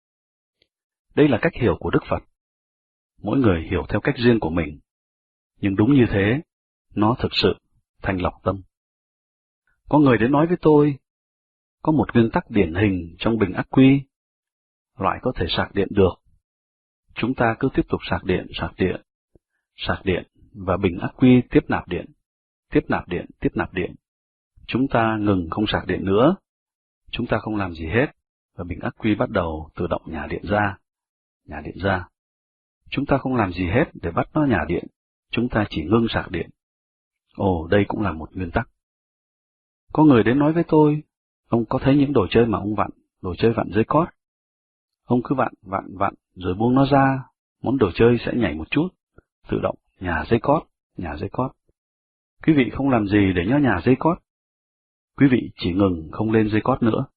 Đây là cách hiểu của Đức Phật. Mỗi người hiểu theo cách riêng của mình. Nhưng đúng như thế, nó thực sự thanh lọc tâm. Có người đến nói với tôi, có một nguyên tắc điển hình trong bình ắc quy, loại có thể sạc điện được. Chúng ta cứ tiếp tục sạc điện, sạc điện, sạc điện, và bình ắc quy tiếp nạp điện, tiếp nạp điện, tiếp nạp điện. Chúng ta ngừng không sạc điện nữa, chúng ta không làm gì hết, và bình ắc quy bắt đầu tự động nhả điện ra, nhả điện ra. Chúng ta không làm gì hết để bắt nó nhả điện, chúng ta chỉ ngưng sạc điện. Ồ, đây cũng là một nguyên tắc. Có người đến nói với tôi, ông có thấy những đồ chơi mà ông vặn, đồ chơi vặn dây cót. Ông cứ vặn, vặn, vặn, rồi buông nó ra, món đồ chơi sẽ nhảy một chút, tự động, nhả dây cót, nhả dây cót. Quý vị không làm gì để nó nhả dây cót. Quý vị chỉ ngừng không lên dây cót nữa.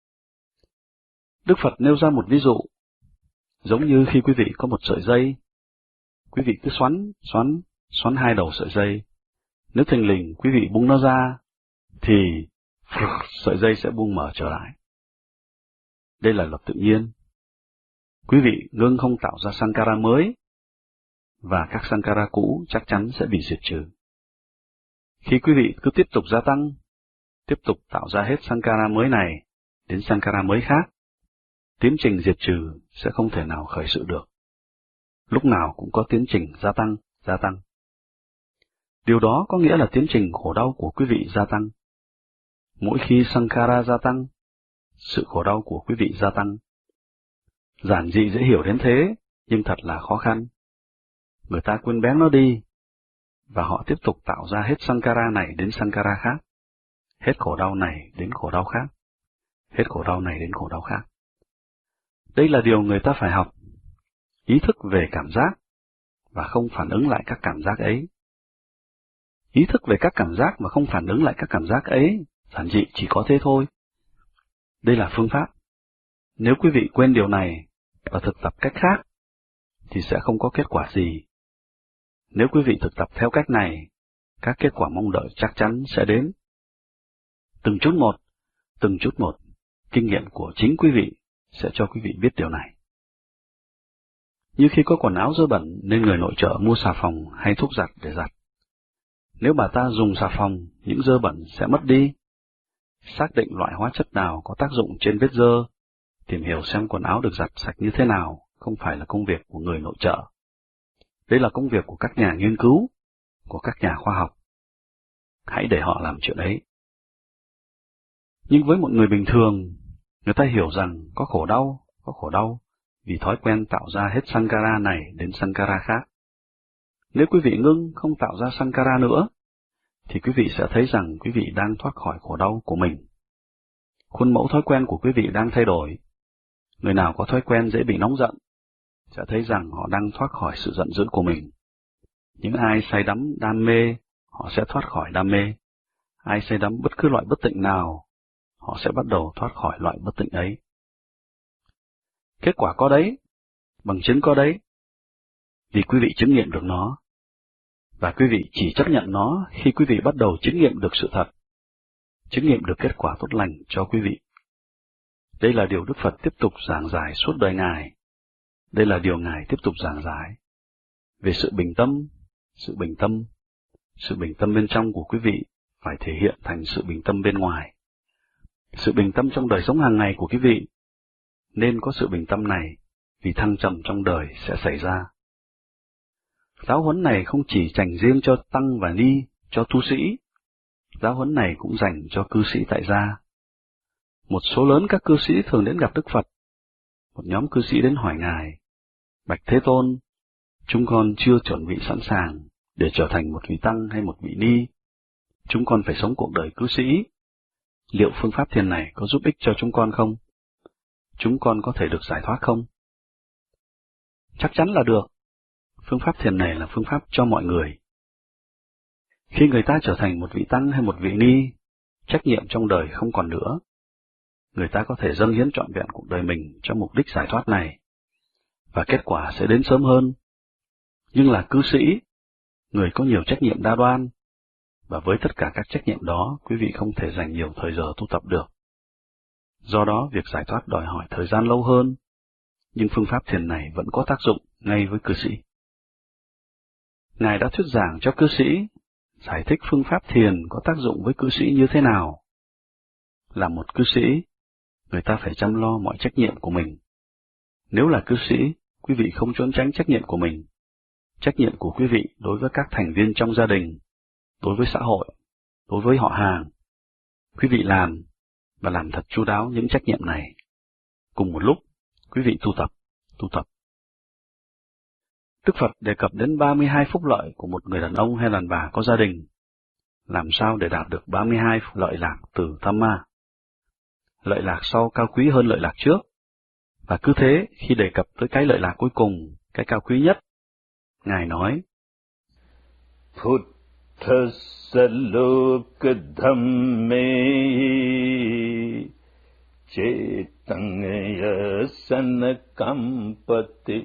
Đức Phật nêu ra một ví dụ, giống như khi quý vị có một sợi dây, quý vị cứ xoắn, xoắn, xoắn hai đầu sợi dây. Nếu thình lình quý vị buông nó ra, thì sợi dây sẽ buông mở trở lại. Đây là luật tự nhiên. Quý vị ngưng không tạo ra Sankara mới, và các Sankara cũ chắc chắn sẽ bị diệt trừ. Khi quý vị cứ tiếp tục gia tăng, tiếp tục tạo ra hết Sankara mới này đến Sankara mới khác, tiến trình diệt trừ sẽ không thể nào khởi sự được. Lúc nào cũng có tiến trình gia tăng, gia tăng. Điều đó có nghĩa là tiến trình khổ đau của quý vị gia tăng. Mỗi khi Sankara gia tăng, sự khổ đau của quý vị gia tăng. Giản dị dễ hiểu đến thế, nhưng thật là khó khăn. Người ta quên bén nó đi, và họ tiếp tục tạo ra hết Sankara này đến Sankara khác. Hết khổ đau này đến khổ đau khác. Hết khổ đau này đến khổ đau khác. Đây là điều người ta phải học. Ý thức về cảm giác, và không phản ứng lại các cảm giác ấy. Ý thức về các cảm giác mà không phản ứng lại các cảm giác ấy, giản dị chỉ có thế thôi. Đây là phương pháp. Nếu quý vị quên điều này và thực tập cách khác, thì sẽ không có kết quả gì. Nếu quý vị thực tập theo cách này, các kết quả mong đợi chắc chắn sẽ đến. Từng chút một, từng chút một, kinh nghiệm của chính quý vị sẽ cho quý vị biết điều này. Như khi có quần áo dơ bẩn nên người nội trợ mua xà phòng hay thuốc giặt để giặt. Nếu bà ta dùng xà phòng, những dơ bẩn sẽ mất đi. Xác định loại hóa chất nào có tác dụng trên vết dơ, tìm hiểu xem quần áo được giặt sạch như thế nào, không phải là công việc của người nội trợ. Đây là công việc của các nhà nghiên cứu, của các nhà khoa học. Hãy để họ làm chuyện ấy. Nhưng với một người bình thường, người ta hiểu rằng có khổ đau, có khổ đau, vì thói quen tạo ra hết Sankara này đến Sankara khác. Nếu quý vị ngưng không tạo ra Sankara nữa, thì quý vị sẽ thấy rằng quý vị đang thoát khỏi khổ đau của mình. Khuôn mẫu thói quen của quý vị đang thay đổi. Người nào có thói quen dễ bị nóng giận, sẽ thấy rằng họ đang thoát khỏi sự giận dữ của mình. Những ai say đắm đam mê, họ sẽ thoát khỏi đam mê. Ai say đắm bất cứ loại bất tịnh nào, họ sẽ bắt đầu thoát khỏi loại bất tịnh ấy. Kết quả có đấy, bằng chứng có đấy, vì quý vị chứng nghiệm được nó. Và quý vị chỉ chấp nhận nó khi quý vị bắt đầu chứng nghiệm được sự thật, chứng nghiệm được kết quả tốt lành cho quý vị. Đây là điều Đức Phật tiếp tục giảng giải suốt đời Ngài. Đây là điều Ngài tiếp tục giảng giải về sự bình tâm, sự bình tâm, sự bình tâm bên trong của quý vị phải thể hiện thành sự bình tâm bên ngoài. Sự bình tâm trong đời sống hàng ngày của quý vị nên có sự bình tâm này, vì thăng trầm trong đời sẽ xảy ra. Giáo huấn này không chỉ dành riêng cho tăng và ni, cho tu sĩ. Giáo huấn này cũng dành cho cư sĩ tại gia. Một số lớn các cư sĩ thường đến gặp Đức Phật. Một nhóm cư sĩ đến hỏi Ngài, Bạch Thế Tôn, chúng con chưa chuẩn bị sẵn sàng để trở thành một vị tăng hay một vị ni. Chúng con phải sống cuộc đời cư sĩ. Liệu phương pháp thiền này có giúp ích cho chúng con không? Chúng con có thể được giải thoát không? Chắc chắn là được. Phương pháp thiền này là phương pháp cho mọi người. Khi người ta trở thành một vị tăng hay một vị ni, trách nhiệm trong đời không còn nữa. Người ta có thể dâng hiến trọn vẹn cuộc đời mình cho mục đích giải thoát này, và kết quả sẽ đến sớm hơn. Nhưng là cư sĩ, người có nhiều trách nhiệm đa đoan, và với tất cả các trách nhiệm đó, quý vị không thể dành nhiều thời giờ tu tập được. Do đó, việc giải thoát đòi hỏi thời gian lâu hơn, nhưng phương pháp thiền này vẫn có tác dụng ngay với cư sĩ. Ngài đã thuyết giảng cho cư sĩ, giải thích phương pháp thiền có tác dụng với cư sĩ như thế nào. Là một cư sĩ, người ta phải chăm lo mọi trách nhiệm của mình. Nếu là cư sĩ, quý vị không trốn tránh trách nhiệm của mình. Trách nhiệm của quý vị đối với các thành viên trong gia đình, đối với xã hội, đối với họ hàng. Quý vị làm, và làm thật chu đáo những trách nhiệm này. Cùng một lúc, quý vị tu tập, tu tập. Đức Phật đề cập đến ba mươi hai phúc lợi của một người đàn ông hay đàn bà có gia đình. Làm sao để đạt được ba mươi hai lợi lạc từ Dhamma? Lợi lạc sau cao quý hơn lợi lạc trước. Và cứ thế, khi đề cập tới cái lợi lạc cuối cùng, cái cao quý nhất, Ngài nói, Phutta saloka dhamme cetang yasana kampati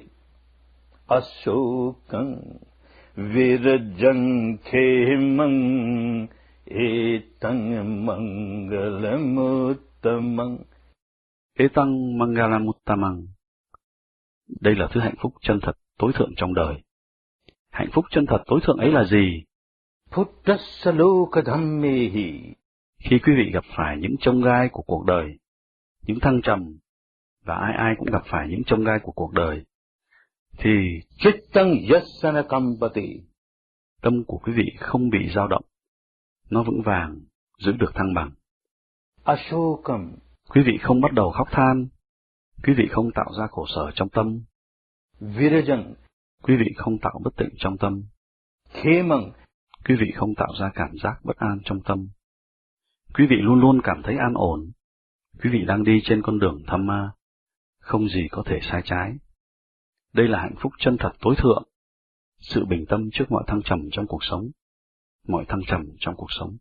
asokang virajang khemang etang mangalamuttamang. Etang mangalamuttamang. Đây là thứ hạnh phúc chân thật tối thượng trong đời. Hạnh phúc chân thật tối thượng ấy là gì? Phutta saloka dhammehi. Khi quý vị gặp phải những chông gai của cuộc đời, những thăng trầm, và ai ai cũng gặp phải những chông gai của cuộc đời, thì chittang yasana kampati. Tâm của quý vị không bị dao động, nó vững vàng, giữ được thăng bằng. Ashokam. Quý vị không bắt đầu khóc than, quý vị không tạo ra khổ sở trong tâm. Virajang. Quý vị không tạo bất tịnh trong tâm. Khemang. Quý vị không tạo ra cảm giác bất an trong tâm. Quý vị luôn luôn cảm thấy an ổn. Quý vị đang đi trên con đường Dhamma, không gì có thể sai trái. Đây là hạnh phúc chân thật tối thượng, sự bình tâm trước mọi thăng trầm trong cuộc sống, mọi thăng trầm trong cuộc sống.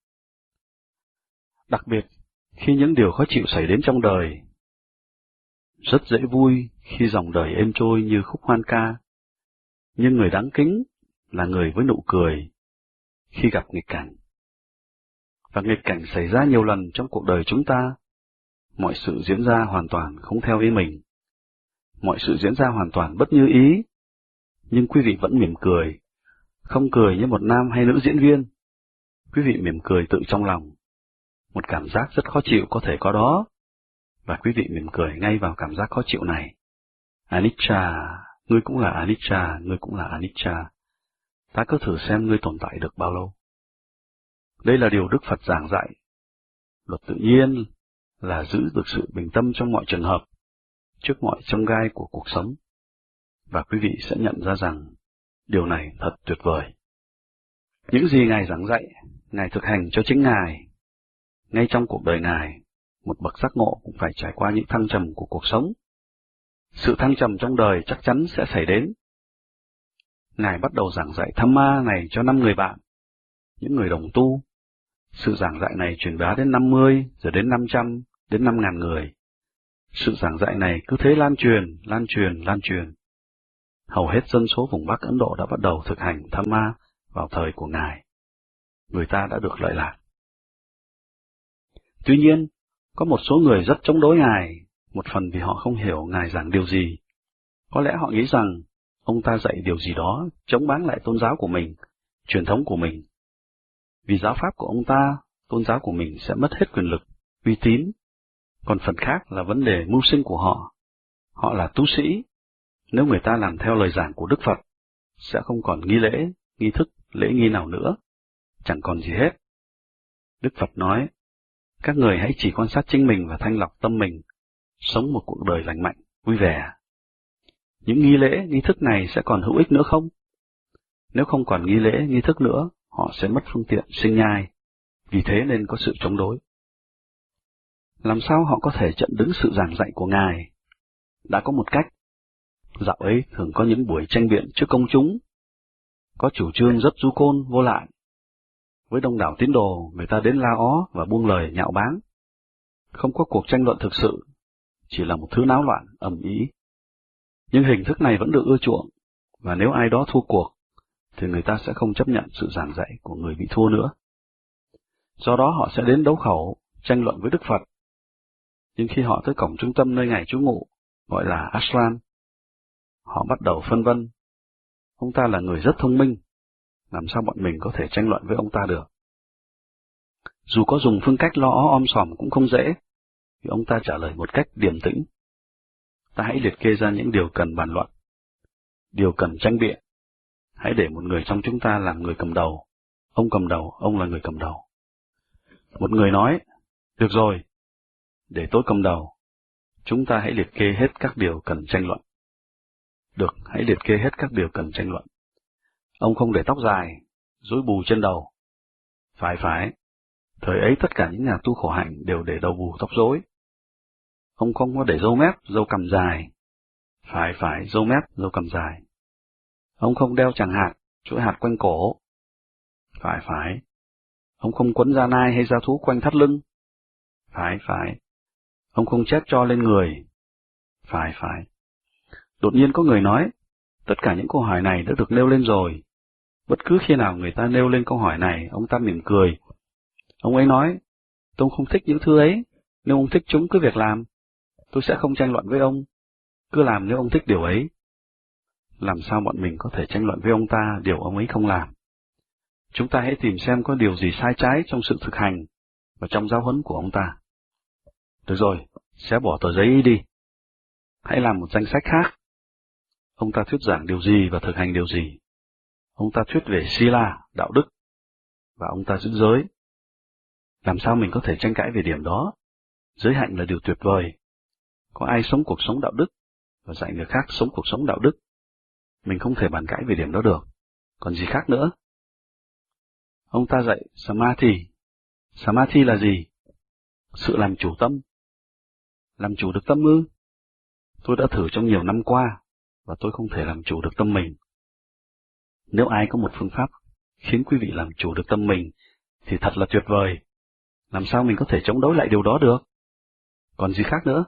Đặc biệt, khi những điều khó chịu xảy đến trong đời, rất dễ vui khi dòng đời êm trôi như khúc hoan ca, nhưng người đáng kính là người với nụ cười khi gặp nghịch cảnh. Và nghịch cảnh xảy ra nhiều lần trong cuộc đời chúng ta, mọi sự diễn ra hoàn toàn không theo ý mình. Mọi sự diễn ra hoàn toàn bất như ý, nhưng quý vị vẫn mỉm cười, không cười như một nam hay nữ diễn viên. Quý vị mỉm cười tự trong lòng. Một cảm giác rất khó chịu có thể có đó, và quý vị mỉm cười ngay vào cảm giác khó chịu này. Anicca, ngươi cũng là Anicca, ngươi cũng là Anicca. Ta cứ thử xem ngươi tồn tại được bao lâu. Đây là điều Đức Phật giảng dạy. Luật tự nhiên là giữ được sự bình tâm trong mọi trường hợp, trước mọi chông gai của cuộc sống. Và quý vị sẽ nhận ra rằng, điều này thật tuyệt vời. Những gì Ngài giảng dạy, Ngài thực hành cho chính Ngài. Ngay trong cuộc đời Ngài, một bậc giác ngộ cũng phải trải qua những thăng trầm của cuộc sống. Sự thăng trầm trong đời chắc chắn sẽ xảy đến. Ngài bắt đầu giảng dạy Dhamma này cho năm người bạn, những người đồng tu. Sự giảng dạy này truyền bá đến năm mươi, rồi đến năm trăm, đến năm ngàn người. Sự giảng dạy này cứ thế lan truyền, lan truyền, lan truyền. Hầu hết dân số vùng Bắc Ấn Độ đã bắt đầu thực hành Dhamma vào thời của Ngài. Người ta đã được lợi lạc. Tuy nhiên, có một số người rất chống đối Ngài, một phần vì họ không hiểu Ngài giảng điều gì. Có lẽ họ nghĩ rằng, ông ta dạy điều gì đó chống bán lại tôn giáo của mình, truyền thống của mình. Vì giáo pháp của ông ta, tôn giáo của mình sẽ mất hết quyền lực, uy tín. Còn phần khác là vấn đề mưu sinh của họ. Họ là tu sĩ. Nếu người ta làm theo lời giảng của Đức Phật, sẽ không còn nghi lễ, nghi thức, lễ nghi nào nữa. Chẳng còn gì hết. Đức Phật nói, các người hãy chỉ quan sát chính mình và thanh lọc tâm mình, sống một cuộc đời lành mạnh, vui vẻ. Những nghi lễ, nghi thức này sẽ còn hữu ích nữa không? Nếu không còn nghi lễ, nghi thức nữa, họ sẽ mất phương tiện sinh nhai. Vì thế nên có sự chống đối. Làm sao họ có thể chặn đứng sự giảng dạy của Ngài? Đã có một cách. Dạo ấy thường có những buổi tranh biện trước công chúng, có chủ trương rất du côn vô lại. với đông đảo tín đồ, người ta đến la ó và buông lời nhạo báng. Không có cuộc tranh luận thực sự, chỉ là một thứ náo loạn, ầm ĩ. Nhưng hình thức này vẫn được ưa chuộng, và nếu ai đó thua cuộc, thì người ta sẽ không chấp nhận sự giảng dạy của người bị thua nữa. Do đó họ sẽ đến đấu khẩu, tranh luận với Đức Phật. Nhưng khi họ tới cổng trung tâm nơi Ngài trú ngụ, gọi là ashram, họ bắt đầu phân vân. Ông ta là người rất thông minh, làm sao bọn mình có thể tranh luận với ông ta được? Dù có dùng phương cách lo ó om sòm cũng không dễ, vì ông ta trả lời một cách điềm tĩnh. Ta hãy liệt kê ra những điều cần bàn luận, điều cần tranh biện. Hãy để một người trong chúng ta làm người cầm đầu. Ông cầm đầu, ông là người cầm đầu. Một người nói, được rồi, để tôi cầm đầu. Chúng ta hãy liệt kê hết các điều cần tranh luận. Được, hãy liệt kê hết các điều cần tranh luận. Ông không để tóc dài, rối bù trên đầu. Phải phải, thời ấy tất cả những nhà tu khổ hạnh đều để đầu bù tóc rối. Ông không có để râu mép, râu cằm dài. Phải phải, râu mép, râu cằm dài. Ông không đeo tràng hạt, chuỗi hạt quanh cổ. Phải phải. Ông không quấn da nai hay da thú quanh thắt lưng. Phải phải. Ông không chét cho lên người. Phải phải. Đột nhiên có người nói, tất cả những câu hỏi này đã được nêu lên rồi. Bất cứ khi nào người ta nêu lên câu hỏi này, ông ta mỉm cười. Ông ấy nói, tôi không thích những thứ ấy, nếu ông thích chúng cứ việc làm. Tôi sẽ không tranh luận với ông, cứ làm nếu ông thích điều ấy. Làm sao bọn mình có thể tranh luận với ông ta điều ông ấy không làm? Chúng ta hãy tìm xem có điều gì sai trái trong sự thực hành và trong giáo huấn của ông ta. Được rồi, xé bỏ tờ giấy đi. Hãy làm một danh sách khác. Ông ta thuyết giảng điều gì và thực hành điều gì? Ông ta thuyết về Sila, đạo đức, và ông ta giữ giới. Làm sao mình có thể tranh cãi về điểm đó? Giới hạnh là điều tuyệt vời. Có ai sống cuộc sống đạo đức và dạy người khác sống cuộc sống đạo đức? Mình không thể bàn cãi về điểm đó được. Còn gì khác nữa? Ông ta dạy Samadhi. Samadhi là gì? Sự làm chủ tâm. Làm chủ được tâm ư? Tôi đã thử trong nhiều năm qua, và tôi không thể làm chủ được tâm mình. Nếu ai có một phương pháp khiến quý vị làm chủ được tâm mình, thì thật là tuyệt vời. Làm sao mình có thể chống đối lại điều đó được? Còn gì khác nữa?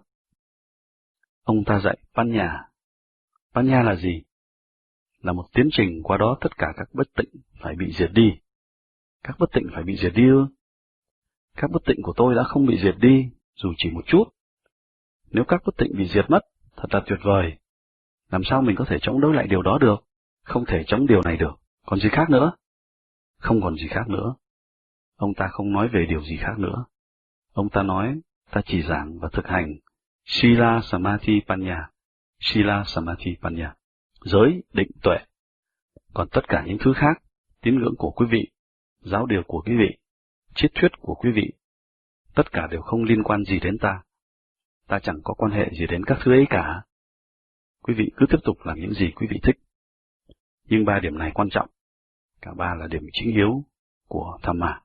Ông ta dạy Panya. Panya là gì? Là một tiến trình qua đó tất cả các bất tịnh phải bị diệt đi. Các bất tịnh phải bị diệt đi ư? Các bất tịnh của tôi đã không bị diệt đi, dù chỉ một chút. Nếu các bất tịnh bị diệt mất, thật là tuyệt vời. Làm sao mình có thể chống đối lại điều đó được? Không thể chống điều này được. Còn gì khác nữa? Không còn gì khác nữa. Ông ta không nói về điều gì khác nữa. Ông ta nói, ta chỉ giảng và thực hành Sila Samadhi Panya. Sila Samadhi Panya. Giới, định, tuệ. Còn tất cả những thứ khác, tín ngưỡng của quý vị, giáo điều của quý vị, triết thuyết của quý vị, tất cả đều không liên quan gì đến ta. Ta chẳng có quan hệ gì đến các thứ ấy cả. Quý vị cứ tiếp tục làm những gì quý vị thích. Nhưng ba điểm này quan trọng. Cả ba là điểm chính yếu của Dhamma.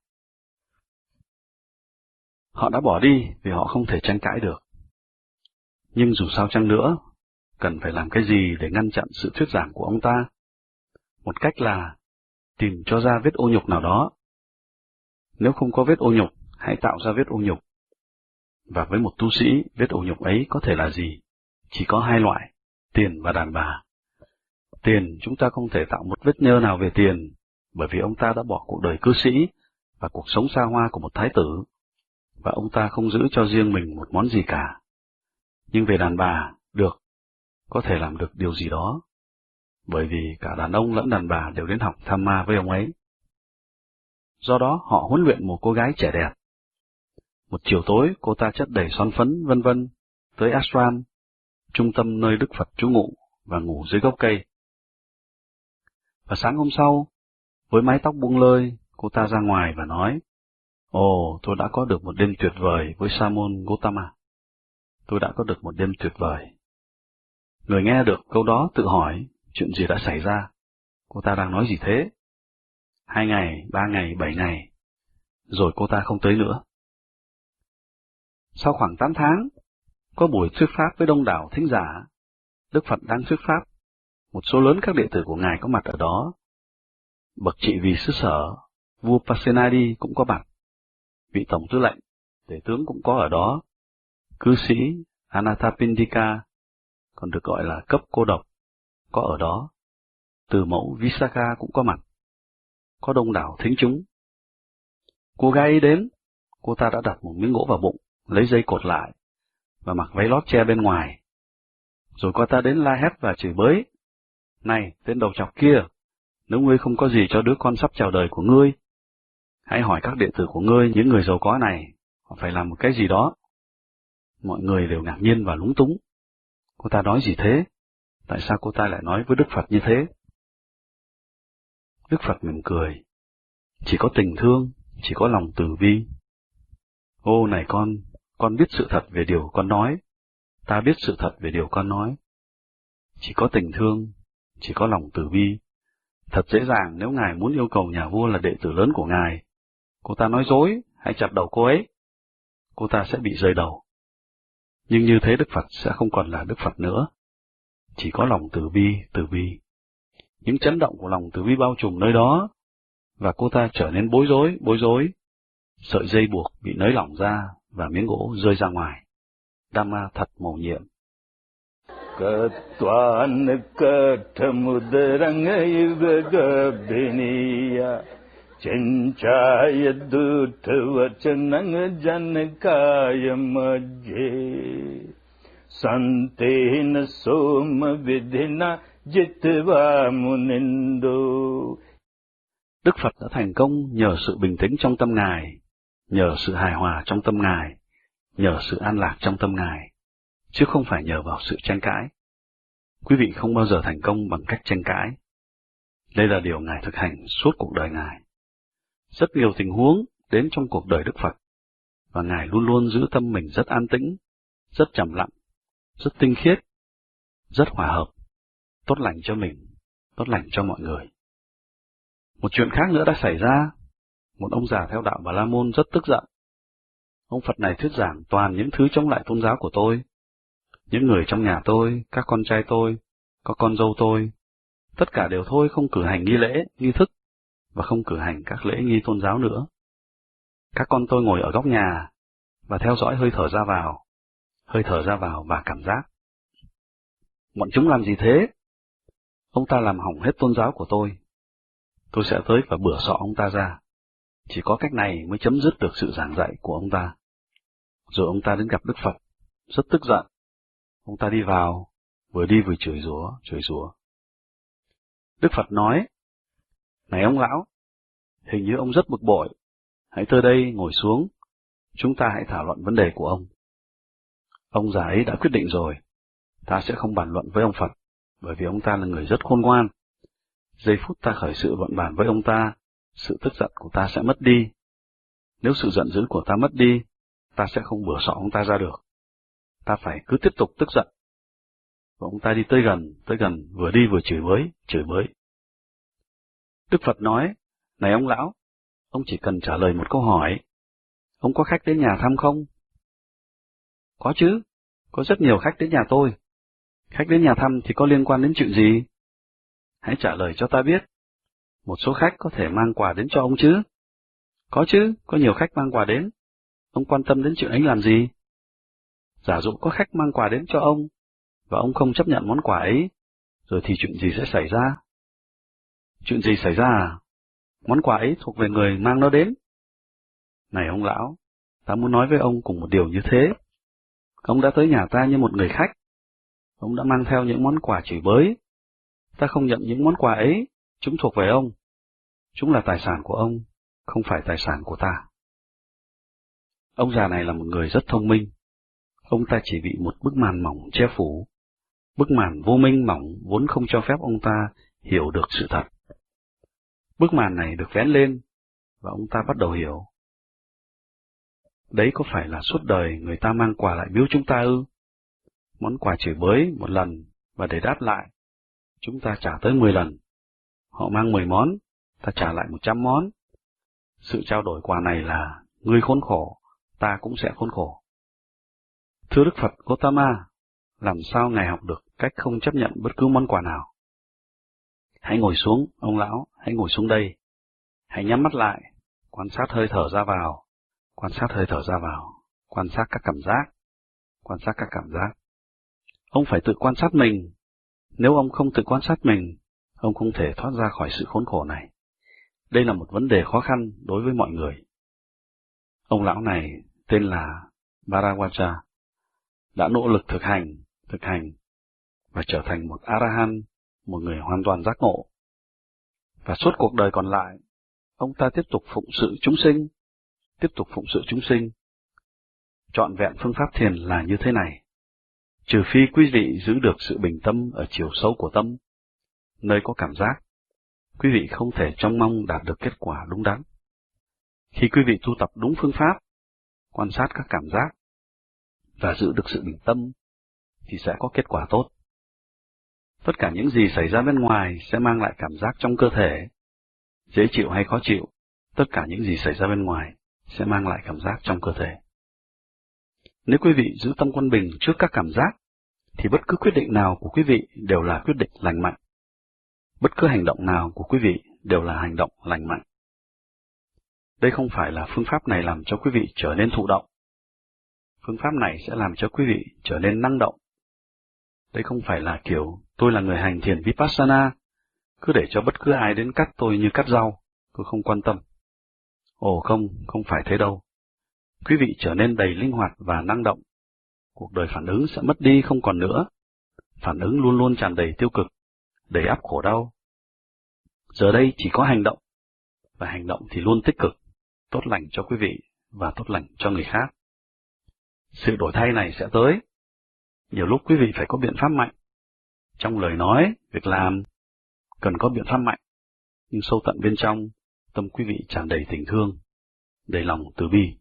Họ đã bỏ đi vì họ không thể tranh cãi được. Nhưng dù sao chăng nữa, cần phải làm cái gì để ngăn chặn sự thuyết giảng của ông ta? Một cách là tìm cho ra vết ô nhục nào đó. Nếu không có vết ô nhục, hãy tạo ra vết ô nhục. Và với một tu sĩ, vết ô nhục ấy có thể là gì? Chỉ có hai loại, tiền và đàn bà. Tiền, chúng ta không thể tạo một vết nhơ nào về tiền, bởi vì ông ta đã bỏ cuộc đời cư sĩ và cuộc sống xa hoa của một thái tử, và ông ta không giữ cho riêng mình một món gì cả. Nhưng về đàn bà, được, có thể làm được điều gì đó, bởi vì cả đàn ông lẫn đàn bà đều đến học Dhamma với ông ấy. Do đó họ huấn luyện một cô gái trẻ đẹp. Một chiều tối, cô ta chất đầy son phấn, vân vân, tới ashram, trung tâm nơi Đức Phật trú ngụ, và ngủ dưới gốc cây. Và sáng hôm sau, với mái tóc buông lơi, cô ta ra ngoài và nói, Ồ, tôi đã có được một đêm tuyệt vời với Sa môn Gotama. Tôi đã có được một đêm tuyệt vời. Người nghe được câu đó tự hỏi, chuyện gì đã xảy ra? Cô ta đang nói gì thế? Hai ngày, ba ngày, bảy ngày, rồi cô ta không tới nữa. Sau khoảng tám tháng, có buổi thuyết pháp với đông đảo thính giả. Đức Phật đang thuyết pháp. Một số lớn các đệ tử của Ngài có mặt ở đó. Bậc trị vì xứ sở, vua Pasenadi cũng có mặt, vị tổng tư lệnh, tể tướng cũng có ở đó, cư sĩ Anathapindika, còn được gọi là cấp cô độc, có ở đó, từ mẫu Visakha cũng có mặt, có đông đảo thính chúng. Cô gái ấy đến, cô ta đã đặt một miếng gỗ vào bụng, lấy dây cột lại, và mặc váy lót che bên ngoài. Rồi cô ta đến la hét và chửi bới. Này, tên đầu chọc kia, nếu ngươi không có gì cho đứa con sắp chào đời của ngươi, hãy hỏi các đệ tử của ngươi, những người giàu có này, họ phải làm một cái gì đó. Mọi người đều ngạc nhiên và lúng túng. Cô ta nói gì thế? Tại sao cô ta lại nói với Đức Phật như thế? Đức Phật mỉm cười. Chỉ có tình thương, chỉ có lòng từ bi. Ô này con, con biết sự thật về điều con nói. Ta biết sự thật về điều con nói. Chỉ có tình thương, chỉ có lòng từ bi. Thật dễ dàng nếu Ngài muốn yêu cầu nhà vua là đệ tử lớn của Ngài. Cô ta nói dối, hãy chặt đầu cô ấy. Cô ta sẽ bị rơi đầu. Nhưng như thế Đức Phật sẽ không còn là Đức Phật nữa. Chỉ có lòng từ bi, từ bi. Những chấn động của lòng từ bi bao trùm nơi đó, và cô ta trở nên bối rối, bối rối. Sợi dây buộc bị nới lỏng ra, và miếng gỗ rơi ra ngoài. Dhamma thật mầu nhiệm. Katvan kathamudrang yugabhiniya Chanchaya dutavachanang janakaya majje Santena soma vidhina jitva munindo. Đức Phật đã thành công nhờ sự bình tĩnh trong tâm Ngài, nhờ sự hài hòa trong tâm Ngài, nhờ sự an lạc trong tâm Ngài, chứ không phải nhờ vào sự tranh cãi. Quý vị không bao giờ thành công bằng cách tranh cãi. Đây là điều Ngài thực hành suốt cuộc đời Ngài. Rất nhiều tình huống đến trong cuộc đời Đức Phật, và Ngài luôn luôn giữ tâm mình rất an tĩnh, rất trầm lặng, rất tinh khiết, rất hòa hợp, tốt lành cho mình, tốt lành cho mọi người. Một chuyện khác nữa đã xảy ra. Một ông già theo đạo Bà La Môn rất tức giận. Ông Phật này thuyết giảng toàn những thứ chống lại tôn giáo của tôi. Những người trong nhà tôi, các con trai tôi, có con dâu tôi, tất cả đều thôi không cử hành nghi lễ, nghi thức, và không cử hành các lễ nghi tôn giáo nữa. Các con tôi ngồi ở góc nhà, và theo dõi hơi thở ra vào, hơi thở ra vào và cảm giác. Bọn chúng làm gì thế? Ông ta làm hỏng hết tôn giáo của tôi. Tôi sẽ tới và bửa xọ ông ta ra. Chỉ có cách này mới chấm dứt được sự giảng dạy của ông ta. Rồi ông ta đến gặp Đức Phật, rất tức giận. Ông ta đi vào, vừa đi vừa chửi rủa, chửi rủa. Đức Phật nói, này ông lão, hình như ông rất bực bội. Hãy tới đây ngồi xuống, chúng ta hãy thảo luận vấn đề của ông. Ông già ấy đã quyết định rồi, ta sẽ không bàn luận với ông Phật, bởi vì ông ta là người rất khôn ngoan. Giây phút ta khởi sự luận bàn với ông ta, sự tức giận của ta sẽ mất đi. Nếu sự giận dữ của ta mất đi, ta sẽ không bửa xọ ông ta ra được. Ta phải cứ tiếp tục tức giận. Và ông ta đi tới gần, tới gần, vừa đi vừa chửi bới, chửi bới. Đức Phật nói, này ông lão, ông chỉ cần trả lời một câu hỏi. Ông có khách đến nhà thăm không? Có chứ, có rất nhiều khách đến nhà tôi. Khách đến nhà thăm thì có liên quan đến chuyện gì? Hãy trả lời cho ta biết. Một số khách có thể mang quà đến cho ông chứ? Có chứ, có nhiều khách mang quà đến. Ông quan tâm đến chuyện ấy làm gì? Giả dụ có khách mang quà đến cho ông, và ông không chấp nhận món quà ấy, rồi thì chuyện gì sẽ xảy ra? Chuyện gì xảy ra à? Món quà ấy thuộc về người mang nó đến. Này ông lão, ta muốn nói với ông cùng một điều như thế. Ông đã tới nhà ta như một người khách. Ông đã mang theo những món quà chửi bới. Ta không nhận những món quà ấy, chúng thuộc về ông. Chúng là tài sản của ông, không phải tài sản của ta. Ông già này là một người rất thông minh. Ông ta chỉ bị một bức màn mỏng che phủ. Bức màn vô minh mỏng vốn không cho phép ông ta hiểu được sự thật. Bức màn này được vén lên, và ông ta bắt đầu hiểu. Đấy có phải là suốt đời người ta mang quà lại biếu chúng ta ư? Món quà chửi bới một lần, và để đáp lại, chúng ta trả tới mười lần. Họ mang mười món, ta trả lại một trăm món. Sự trao đổi quà này là, ngươi khốn khổ, ta cũng sẽ khốn khổ. Thưa Đức Phật Gotama, làm sao Ngài học được cách không chấp nhận bất cứ món quà nào? Hãy ngồi xuống, ông lão, hãy ngồi xuống đây. Hãy nhắm mắt lại, quan sát hơi thở ra vào, quan sát hơi thở ra vào, quan sát các cảm giác, quan sát các cảm giác. Ông phải tự quan sát mình. Nếu ông không tự quan sát mình, ông không thể thoát ra khỏi sự khốn khổ này. Đây là một vấn đề khó khăn đối với mọi người. Ông lão này tên là Bharagavaja, đã nỗ lực thực hành, thực hành, và trở thành một A-la-hán, một người hoàn toàn giác ngộ. Và suốt cuộc đời còn lại, ông ta tiếp tục phụng sự chúng sinh, tiếp tục phụng sự chúng sinh. Trọn vẹn phương pháp thiền là như thế này. Trừ phi quý vị giữ được sự bình tâm ở chiều sâu của tâm, nơi có cảm giác, quý vị không thể trông mong đạt được kết quả đúng đắn. Khi quý vị tu tập đúng phương pháp, quan sát các cảm giác, và giữ được sự bình tâm, thì sẽ có kết quả tốt. Tất cả những gì xảy ra bên ngoài sẽ mang lại cảm giác trong cơ thể, dễ chịu hay khó chịu, tất cả những gì xảy ra bên ngoài sẽ mang lại cảm giác trong cơ thể. Nếu quý vị giữ tâm quân bình trước các cảm giác, thì bất cứ quyết định nào của quý vị đều là quyết định lành mạnh. Bất cứ hành động nào của quý vị đều là hành động lành mạnh. Đây không phải là phương pháp này làm cho quý vị trở nên thụ động. Phương pháp này sẽ làm cho quý vị trở nên năng động. Đây không phải là kiểu tôi là người hành thiền Vipassana, cứ để cho bất cứ ai đến cắt tôi như cắt rau, tôi không quan tâm. Ồ không, không phải thế đâu. Quý vị trở nên đầy linh hoạt và năng động. Cuộc đời phản ứng sẽ mất đi không còn nữa. Phản ứng luôn luôn tràn đầy tiêu cực, đầy ắp khổ đau. Giờ đây chỉ có hành động, và hành động thì luôn tích cực, tốt lành cho quý vị và tốt lành cho người khác. Sự đổi thay này sẽ tới. Nhiều lúc quý vị phải có biện pháp mạnh. Trong lời nói, việc làm, cần có biện pháp mạnh. Nhưng sâu tận bên trong, tâm quý vị tràn đầy tình thương, đầy lòng từ bi.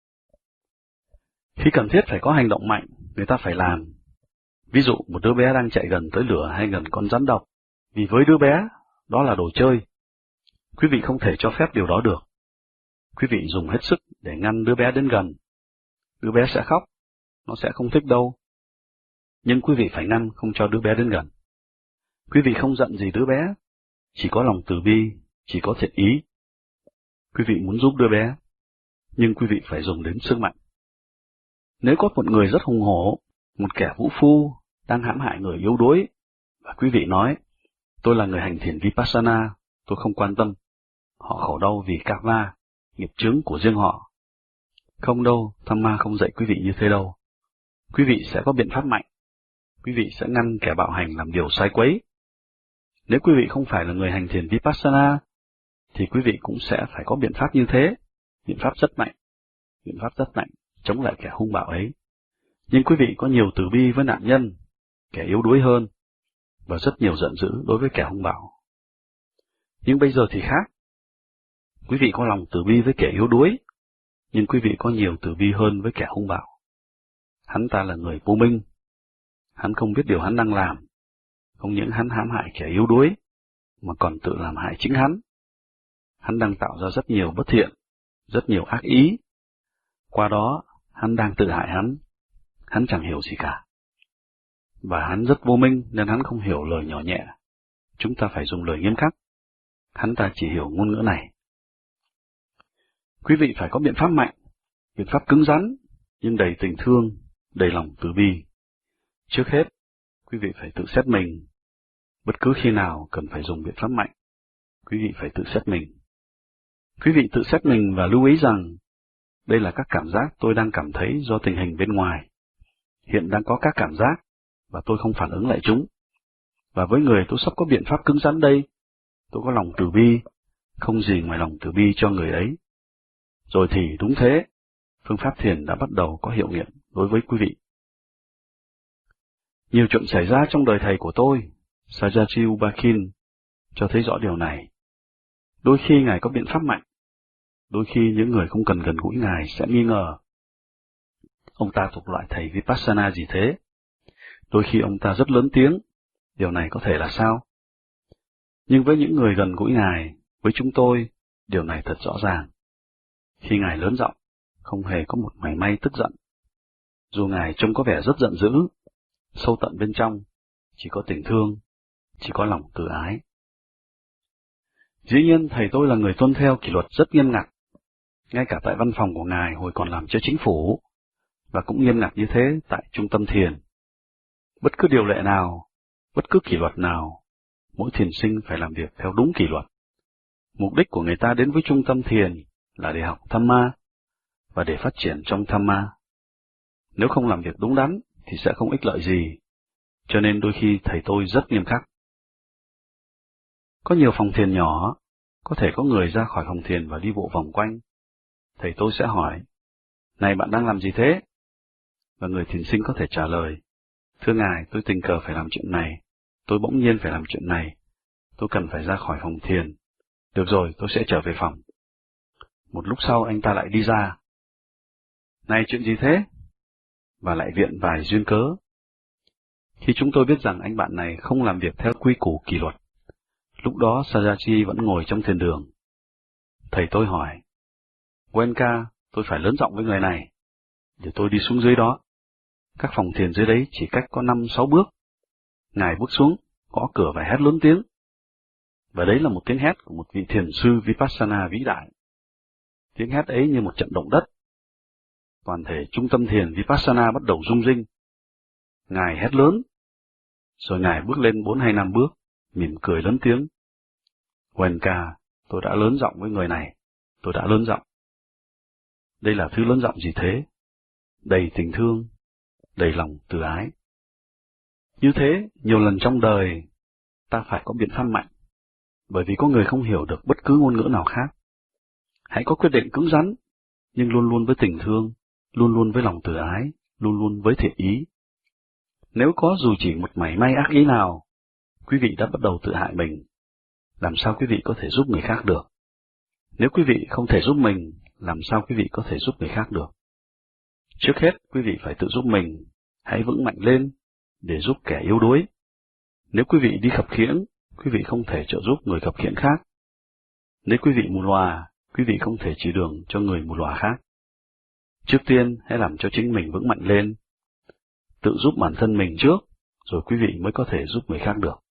Khi cần thiết phải có hành động mạnh, người ta phải làm. Ví dụ một đứa bé đang chạy gần tới lửa hay gần con rắn độc, vì với đứa bé, đó là đồ chơi. Quý vị không thể cho phép điều đó được. Quý vị dùng hết sức để ngăn đứa bé đến gần. Đứa bé sẽ khóc, nó sẽ không thích đâu. Nhưng quý vị phải ngăn không cho đứa bé đến gần. Quý vị không giận gì đứa bé, chỉ có lòng từ bi, chỉ có thiện ý. Quý vị muốn giúp đứa bé, nhưng quý vị phải dùng đến sức mạnh. Nếu có một người rất hùng hổ, một kẻ vũ phu, đang hãm hại người yếu đuối, và quý vị nói, tôi là người hành thiền Vipassana, tôi không quan tâm. Họ khổ đau vì karma, nghiệp chướng của riêng họ. Không đâu, Dhamma không dạy quý vị như thế đâu. Quý vị sẽ có biện pháp mạnh. Quý vị sẽ ngăn kẻ bạo hành làm điều sai quấy. Nếu quý vị không phải là người hành thiền Vipassana, thì quý vị cũng sẽ phải có biện pháp như thế. Biện pháp rất mạnh. Biện pháp rất mạnh, chống lại kẻ hung bạo ấy. Nhưng quý vị có nhiều từ bi với nạn nhân, kẻ yếu đuối hơn, và rất nhiều giận dữ đối với kẻ hung bạo. Nhưng bây giờ thì khác. Quý vị có lòng từ bi với kẻ yếu đuối, nhưng quý vị có nhiều từ bi hơn với kẻ hung bạo. Hắn ta là người vô minh. Hắn không biết điều hắn đang làm. Không những hắn hãm hại kẻ yếu đuối, mà còn tự làm hại chính hắn. Hắn đang tạo ra rất nhiều bất thiện, rất nhiều ác ý. Qua đó, hắn đang tự hại hắn. Hắn chẳng hiểu gì cả. Và hắn rất vô minh nên hắn không hiểu lời nhỏ nhẹ. Chúng ta phải dùng lời nghiêm khắc. Hắn ta chỉ hiểu ngôn ngữ này. Quý vị phải có biện pháp mạnh, biện pháp cứng rắn, nhưng đầy tình thương, đầy lòng từ bi. Trước hết, quý vị phải tự xét mình. Bất cứ khi nào cần phải dùng biện pháp mạnh, quý vị phải tự xét mình. Quý vị tự xét mình và lưu ý rằng, đây là các cảm giác tôi đang cảm thấy do tình hình bên ngoài. Hiện đang có các cảm giác, và tôi không phản ứng lại chúng. Và với người tôi sắp có biện pháp cứng rắn đây, tôi có lòng từ bi, không gì ngoài lòng từ bi cho người ấy. Rồi thì đúng thế, phương pháp thiền đã bắt đầu có hiệu nghiệm đối với quý vị. Nhiều chuyện xảy ra trong đời thầy của tôi, Sajaji Ubakin, cho thấy rõ điều này. Đôi khi Ngài có biện pháp mạnh, đôi khi những người không cần gần gũi Ngài sẽ nghi ngờ. Ông ta thuộc loại thầy Vipassana gì thế? Đôi khi ông ta rất lớn tiếng, điều này có thể là sao? Nhưng với những người gần gũi Ngài, với chúng tôi, điều này thật rõ ràng. Khi Ngài lớn giọng, không hề có một mảy may tức giận. Dù Ngài trông có vẻ rất giận dữ, sâu tận bên trong, chỉ có tình thương, chỉ có lòng từ ái. Dĩ nhiên thầy tôi là người tuân theo kỷ luật rất nghiêm ngặt, ngay cả tại văn phòng của ngài hồi còn làm cho chính phủ, và cũng nghiêm ngặt như thế tại trung tâm thiền. Bất cứ điều lệ nào, bất cứ kỷ luật nào, mỗi thiền sinh phải làm việc theo đúng kỷ luật. Mục đích của người ta đến với trung tâm thiền là để học Dhamma và để phát triển trong Dhamma. Nếu không làm việc đúng đắn thì sẽ không ích lợi gì, cho nên đôi khi thầy tôi rất nghiêm khắc. Có nhiều phòng thiền nhỏ, có thể có người ra khỏi phòng thiền và đi bộ vòng quanh. Thầy tôi sẽ hỏi, này bạn đang làm gì thế? Và người thiền sinh có thể trả lời, thưa ngài, tôi tình cờ phải làm chuyện này, tôi bỗng nhiên phải làm chuyện này, tôi cần phải ra khỏi phòng thiền. Được rồi, tôi sẽ trở về phòng. Một lúc sau anh ta lại đi ra. Này, chuyện gì thế? Và lại viện vài duyên cớ. Khi chúng tôi biết rằng anh bạn này không làm việc theo quy củ kỷ luật, lúc đó Sajaji vẫn ngồi trong thiền đường. Thầy tôi hỏi, Wenka, tôi phải lớn giọng với người này, để tôi đi xuống dưới đó. Các phòng thiền dưới đấy chỉ cách có năm sáu bước. Ngài bước xuống, gõ cửa và hét lớn tiếng. Và đấy là một tiếng hét của một vị thiền sư Vipassana vĩ đại. Tiếng hét ấy như một trận động đất. Toàn thể trung tâm thiền Vipassana bắt đầu rung rinh. Ngài hét lớn, rồi Ngài bước lên bốn hay năm bước, mỉm cười lớn tiếng. Wenka, tôi đã lớn giọng với người này, tôi đã lớn giọng. Đây là thứ lớn giọng gì thế? Đầy tình thương, đầy lòng từ ái. Như thế, nhiều lần trong đời, ta phải có biện pháp mạnh, bởi vì có người không hiểu được bất cứ ngôn ngữ nào khác. Hãy có quyết định cứng rắn, nhưng luôn luôn với tình thương, luôn luôn với lòng từ ái, luôn luôn với thiện ý. Nếu có dù chỉ một mảy may ác ý nào, quý vị đã bắt đầu tự hại mình. Làm sao quý vị có thể giúp người khác được? Nếu quý vị không thể giúp mình, làm sao quý vị có thể giúp người khác được? Trước hết, quý vị phải tự giúp mình, hãy vững mạnh lên, để giúp kẻ yếu đuối. Nếu quý vị đi khập khiễng, quý vị không thể trợ giúp người khập khiễng khác. Nếu quý vị mù lòa, quý vị không thể chỉ đường cho người mù lòa khác. Trước tiên, hãy làm cho chính mình vững mạnh lên. Tự giúp bản thân mình trước, rồi quý vị mới có thể giúp người khác được.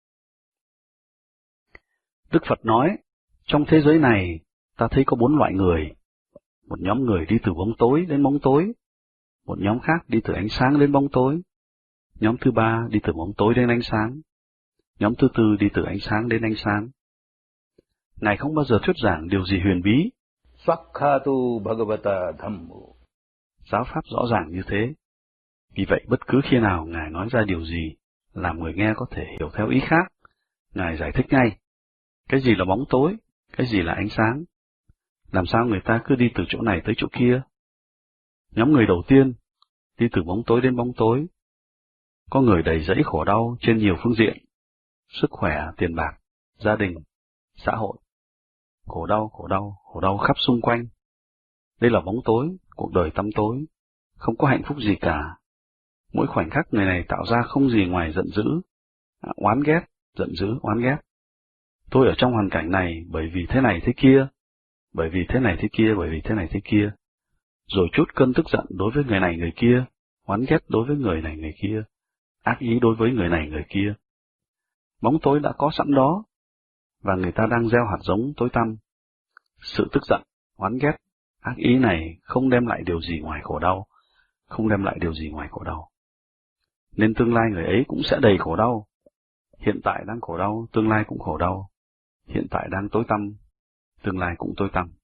Đức Phật nói, trong thế giới này, ta thấy có bốn loại người. Một nhóm người đi từ bóng tối đến bóng tối. Một nhóm khác đi từ ánh sáng đến bóng tối. Nhóm thứ ba đi từ bóng tối đến ánh sáng. Nhóm thứ tư đi từ ánh sáng đến ánh sáng. Ngài không bao giờ thuyết giảng điều gì huyền bí. Sakkhato Bhagavata Dhammo. Giáo pháp rõ ràng như thế. Vì vậy bất cứ khi nào Ngài nói ra điều gì, làm người nghe có thể hiểu theo ý khác, Ngài giải thích ngay. Cái gì là bóng tối, cái gì là ánh sáng. Làm sao người ta cứ đi từ chỗ này tới chỗ kia. Nhóm người đầu tiên, đi từ bóng tối đến bóng tối. Có người đầy rẫy khổ đau trên nhiều phương diện. Sức khỏe, tiền bạc, gia đình, xã hội. Khổ đau, khổ đau, khổ đau khắp xung quanh. Đây là bóng tối, cuộc đời tăm tối, không có hạnh phúc gì cả. Mỗi khoảnh khắc người này tạo ra không gì ngoài giận dữ, oán ghét, giận dữ, oán ghét. Tôi ở trong hoàn cảnh này bởi vì thế này thế kia, bởi vì thế này thế kia, bởi vì thế này thế kia. Rồi chút cơn tức giận đối với người này người kia, oán ghét đối với người này người kia, ác ý đối với người này người kia. Bóng tối đã có sẵn đó, và người ta đang gieo hạt giống tối tăm. Sự tức giận, oán ghét, ác ý này không đem lại điều gì ngoài khổ đau, không đem lại điều gì ngoài khổ đau. Nên tương lai người ấy cũng sẽ đầy khổ đau. Hiện tại đang khổ đau, tương lai cũng khổ đau. Hiện tại đang tối tăm, tương lai cũng tối tăm.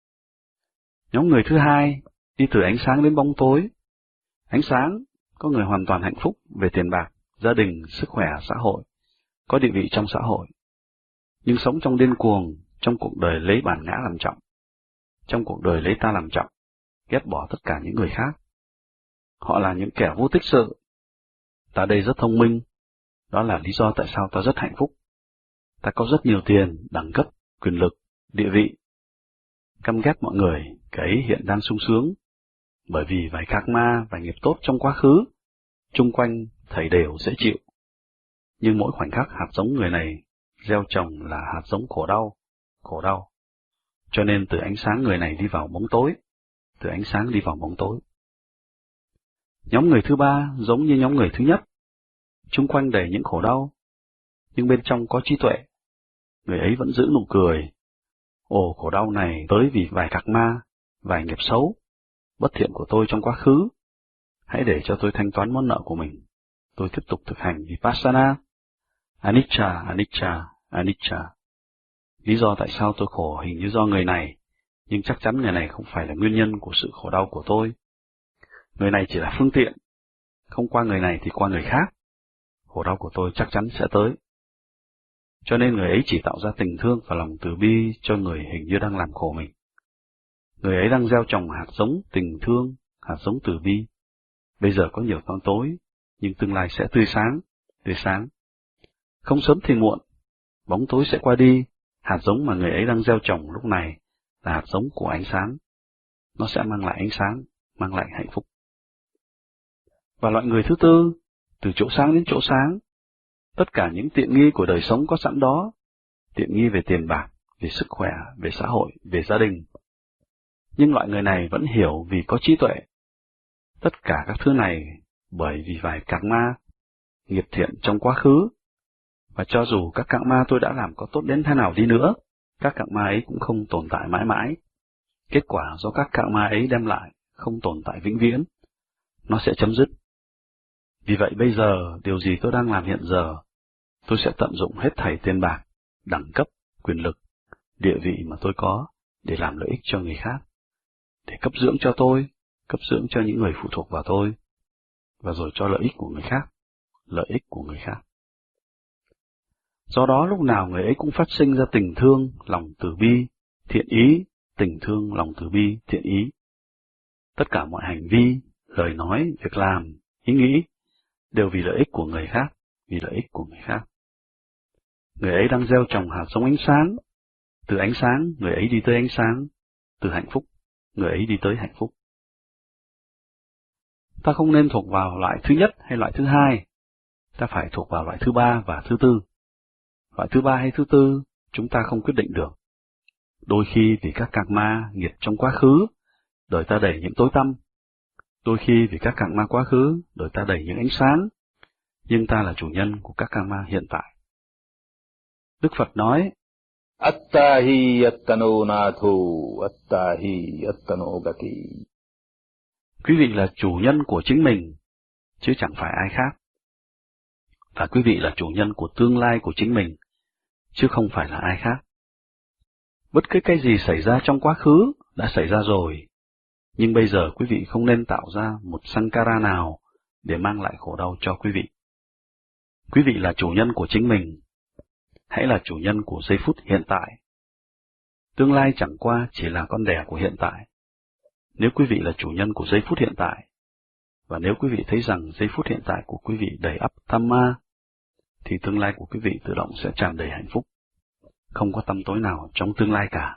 Nhóm người thứ hai, đi từ ánh sáng đến bóng tối. Ánh sáng, có người hoàn toàn hạnh phúc về tiền bạc, gia đình, sức khỏe, xã hội, có địa vị trong xã hội. Nhưng sống trong điên cuồng, trong cuộc đời lấy bản ngã làm trọng, trong cuộc đời lấy ta làm trọng, ghét bỏ tất cả những người khác. Họ là những kẻ vô tích sự. Ta đây rất thông minh, đó là lý do tại sao ta rất hạnh phúc. Ta có rất nhiều tiền, đẳng cấp, quyền lực, địa vị. Căm ghét mọi người, cái ấy hiện đang sung sướng, bởi vì vài karma, vài nghiệp tốt trong quá khứ, chung quanh thầy đều dễ chịu. Nhưng mỗi khoảnh khắc hạt giống người này gieo trồng là hạt giống khổ đau, khổ đau. Cho nên từ ánh sáng người này đi vào bóng tối, từ ánh sáng đi vào bóng tối. Nhóm người thứ ba giống như nhóm người thứ nhất, chung quanh đầy những khổ đau, nhưng bên trong có trí tuệ. người ấy vẫn giữ nụ cười. Ồ, khổ đau này tới vì vài cạc ma, vài nghiệp xấu, bất thiện của tôi trong quá khứ. Hãy để cho tôi thanh toán món nợ của mình. Tôi tiếp tục thực hành Vipassana. Anicca, Anicca, Anicca. Lý do tại sao tôi khổ hình như do người này, nhưng chắc chắn người này không phải là nguyên nhân của sự khổ đau của tôi. Người này chỉ là phương tiện, không qua người này thì qua người khác. Khổ đau của tôi chắc chắn sẽ tới. Cho nên người ấy chỉ tạo ra tình thương và lòng từ bi cho người hình như đang làm khổ mình. Người ấy đang gieo trồng hạt giống tình thương, hạt giống từ bi. Bây giờ có nhiều bóng tối, nhưng tương lai sẽ tươi sáng, tươi sáng. Không sớm thì muộn, bóng tối sẽ qua đi, hạt giống mà người ấy đang gieo trồng lúc này là hạt giống của ánh sáng. Nó sẽ mang lại ánh sáng, mang lại hạnh phúc. Và loại người thứ tư, từ chỗ sáng đến chỗ sáng, tất cả những tiện nghi của đời sống có sẵn đó, tiện nghi về tiền bạc, về sức khỏe, về xã hội, về gia đình. Nhưng loại người này vẫn hiểu vì có trí tuệ. Tất cả các thứ này bởi vì vài cạc ma, nghiệp thiện trong quá khứ. Và cho dù các cạc ma tôi đã làm có tốt đến thế nào đi nữa, các cạc ma ấy cũng không tồn tại mãi mãi. Kết quả do các cạc ma ấy đem lại không tồn tại vĩnh viễn. Nó sẽ chấm dứt. Vì vậy bây giờ, điều gì tôi đang làm hiện giờ, tôi sẽ tận dụng hết thảy tiền bạc, đẳng cấp, quyền lực, địa vị mà tôi có để làm lợi ích cho người khác, để cấp dưỡng cho tôi, cấp dưỡng cho những người phụ thuộc vào tôi, và rồi cho lợi ích của người khác, lợi ích của người khác. Do đó lúc nào người ấy cũng phát sinh ra tình thương, lòng từ bi, thiện ý, tình thương, lòng từ bi, thiện ý. Tất cả mọi hành vi, lời nói, việc làm, ý nghĩ, đều vì lợi ích của người khác, vì lợi ích của người khác. Người ấy đang gieo trồng hạt giống ánh sáng. Từ ánh sáng, người ấy đi tới ánh sáng. Từ hạnh phúc, người ấy đi tới hạnh phúc. Ta không nên thuộc vào loại thứ nhất hay loại thứ hai. Ta phải thuộc vào loại thứ ba và thứ tư. Loại thứ ba hay thứ tư, chúng ta không quyết định được. Đôi khi vì các cạc ma, nghiệp trong quá khứ, đời ta đầy những tối tăm. Đôi khi vì các cạc ma quá khứ, đời ta đầy những ánh sáng. Nhưng ta là chủ nhân của các cạc ma hiện tại. Đức Phật nói, Attahi attano nathu, attahi attano gati. Quý vị là chủ nhân của chính mình, chứ chẳng phải ai khác. Và quý vị là chủ nhân của tương lai của chính mình, chứ không phải là ai khác. Bất cứ cái gì xảy ra trong quá khứ đã xảy ra rồi, nhưng bây giờ quý vị không nên tạo ra một sankara nào để mang lại khổ đau cho quý vị. Quý vị là chủ nhân của chính mình, hãy là chủ nhân của giây phút hiện tại. Tương lai chẳng qua chỉ là con đẻ của hiện tại. Nếu quý vị là chủ nhân của giây phút hiện tại, và nếu quý vị thấy rằng giây phút hiện tại của quý vị đầy ắp Dhamma, thì tương lai của quý vị tự động sẽ tràn đầy hạnh phúc. Không có tăm tối nào trong tương lai cả.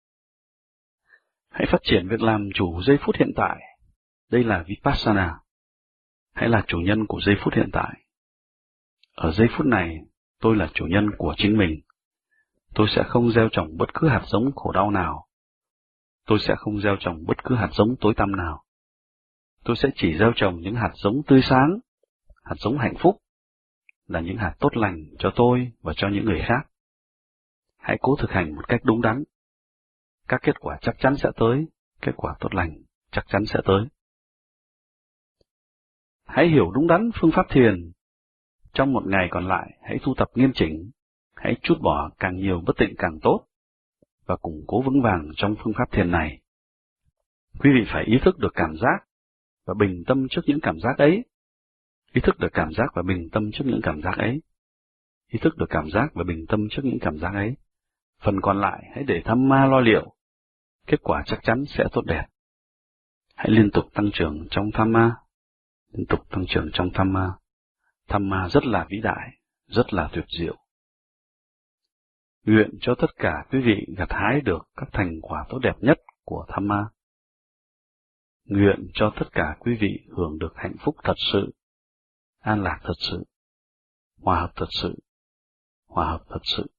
Hãy phát triển việc làm chủ giây phút hiện tại. Đây là Vipassana. Hãy là chủ nhân của giây phút hiện tại. Ở giây phút này, tôi là chủ nhân của chính mình. Tôi sẽ không gieo trồng bất cứ hạt giống khổ đau nào. Tôi sẽ không gieo trồng bất cứ hạt giống tối tăm nào. Tôi sẽ chỉ gieo trồng những hạt giống tươi sáng, hạt giống hạnh phúc, là những hạt tốt lành cho tôi và cho những người khác. Hãy cố thực hành một cách đúng đắn. Các kết quả chắc chắn sẽ tới, kết quả tốt lành chắc chắn sẽ tới. Hãy hiểu đúng đắn phương pháp thiền. Trong một ngày còn lại, hãy tu tập nghiêm chỉnh, hãy trút bỏ càng nhiều bất tịnh càng tốt, và củng cố vững vàng trong phương pháp thiền này. Quý vị phải ý thức được cảm giác, và bình tâm trước những cảm giác ấy. Ý thức được cảm giác và bình tâm trước những cảm giác ấy. Ý thức được cảm giác và bình tâm trước những cảm giác ấy. Phần còn lại hãy để Dhamma lo liệu. Kết quả chắc chắn sẽ tốt đẹp. Hãy liên tục tăng trưởng trong Dhamma. Liên tục tăng trưởng trong Dhamma. Dhamma rất là vĩ đại, rất là tuyệt diệu. Nguyện cho tất cả quý vị gặt hái được các thành quả tốt đẹp nhất của Dhamma. Nguyện cho tất cả quý vị hưởng được hạnh phúc thật sự, an lạc thật sự, hòa hợp thật sự, hòa hợp thật sự.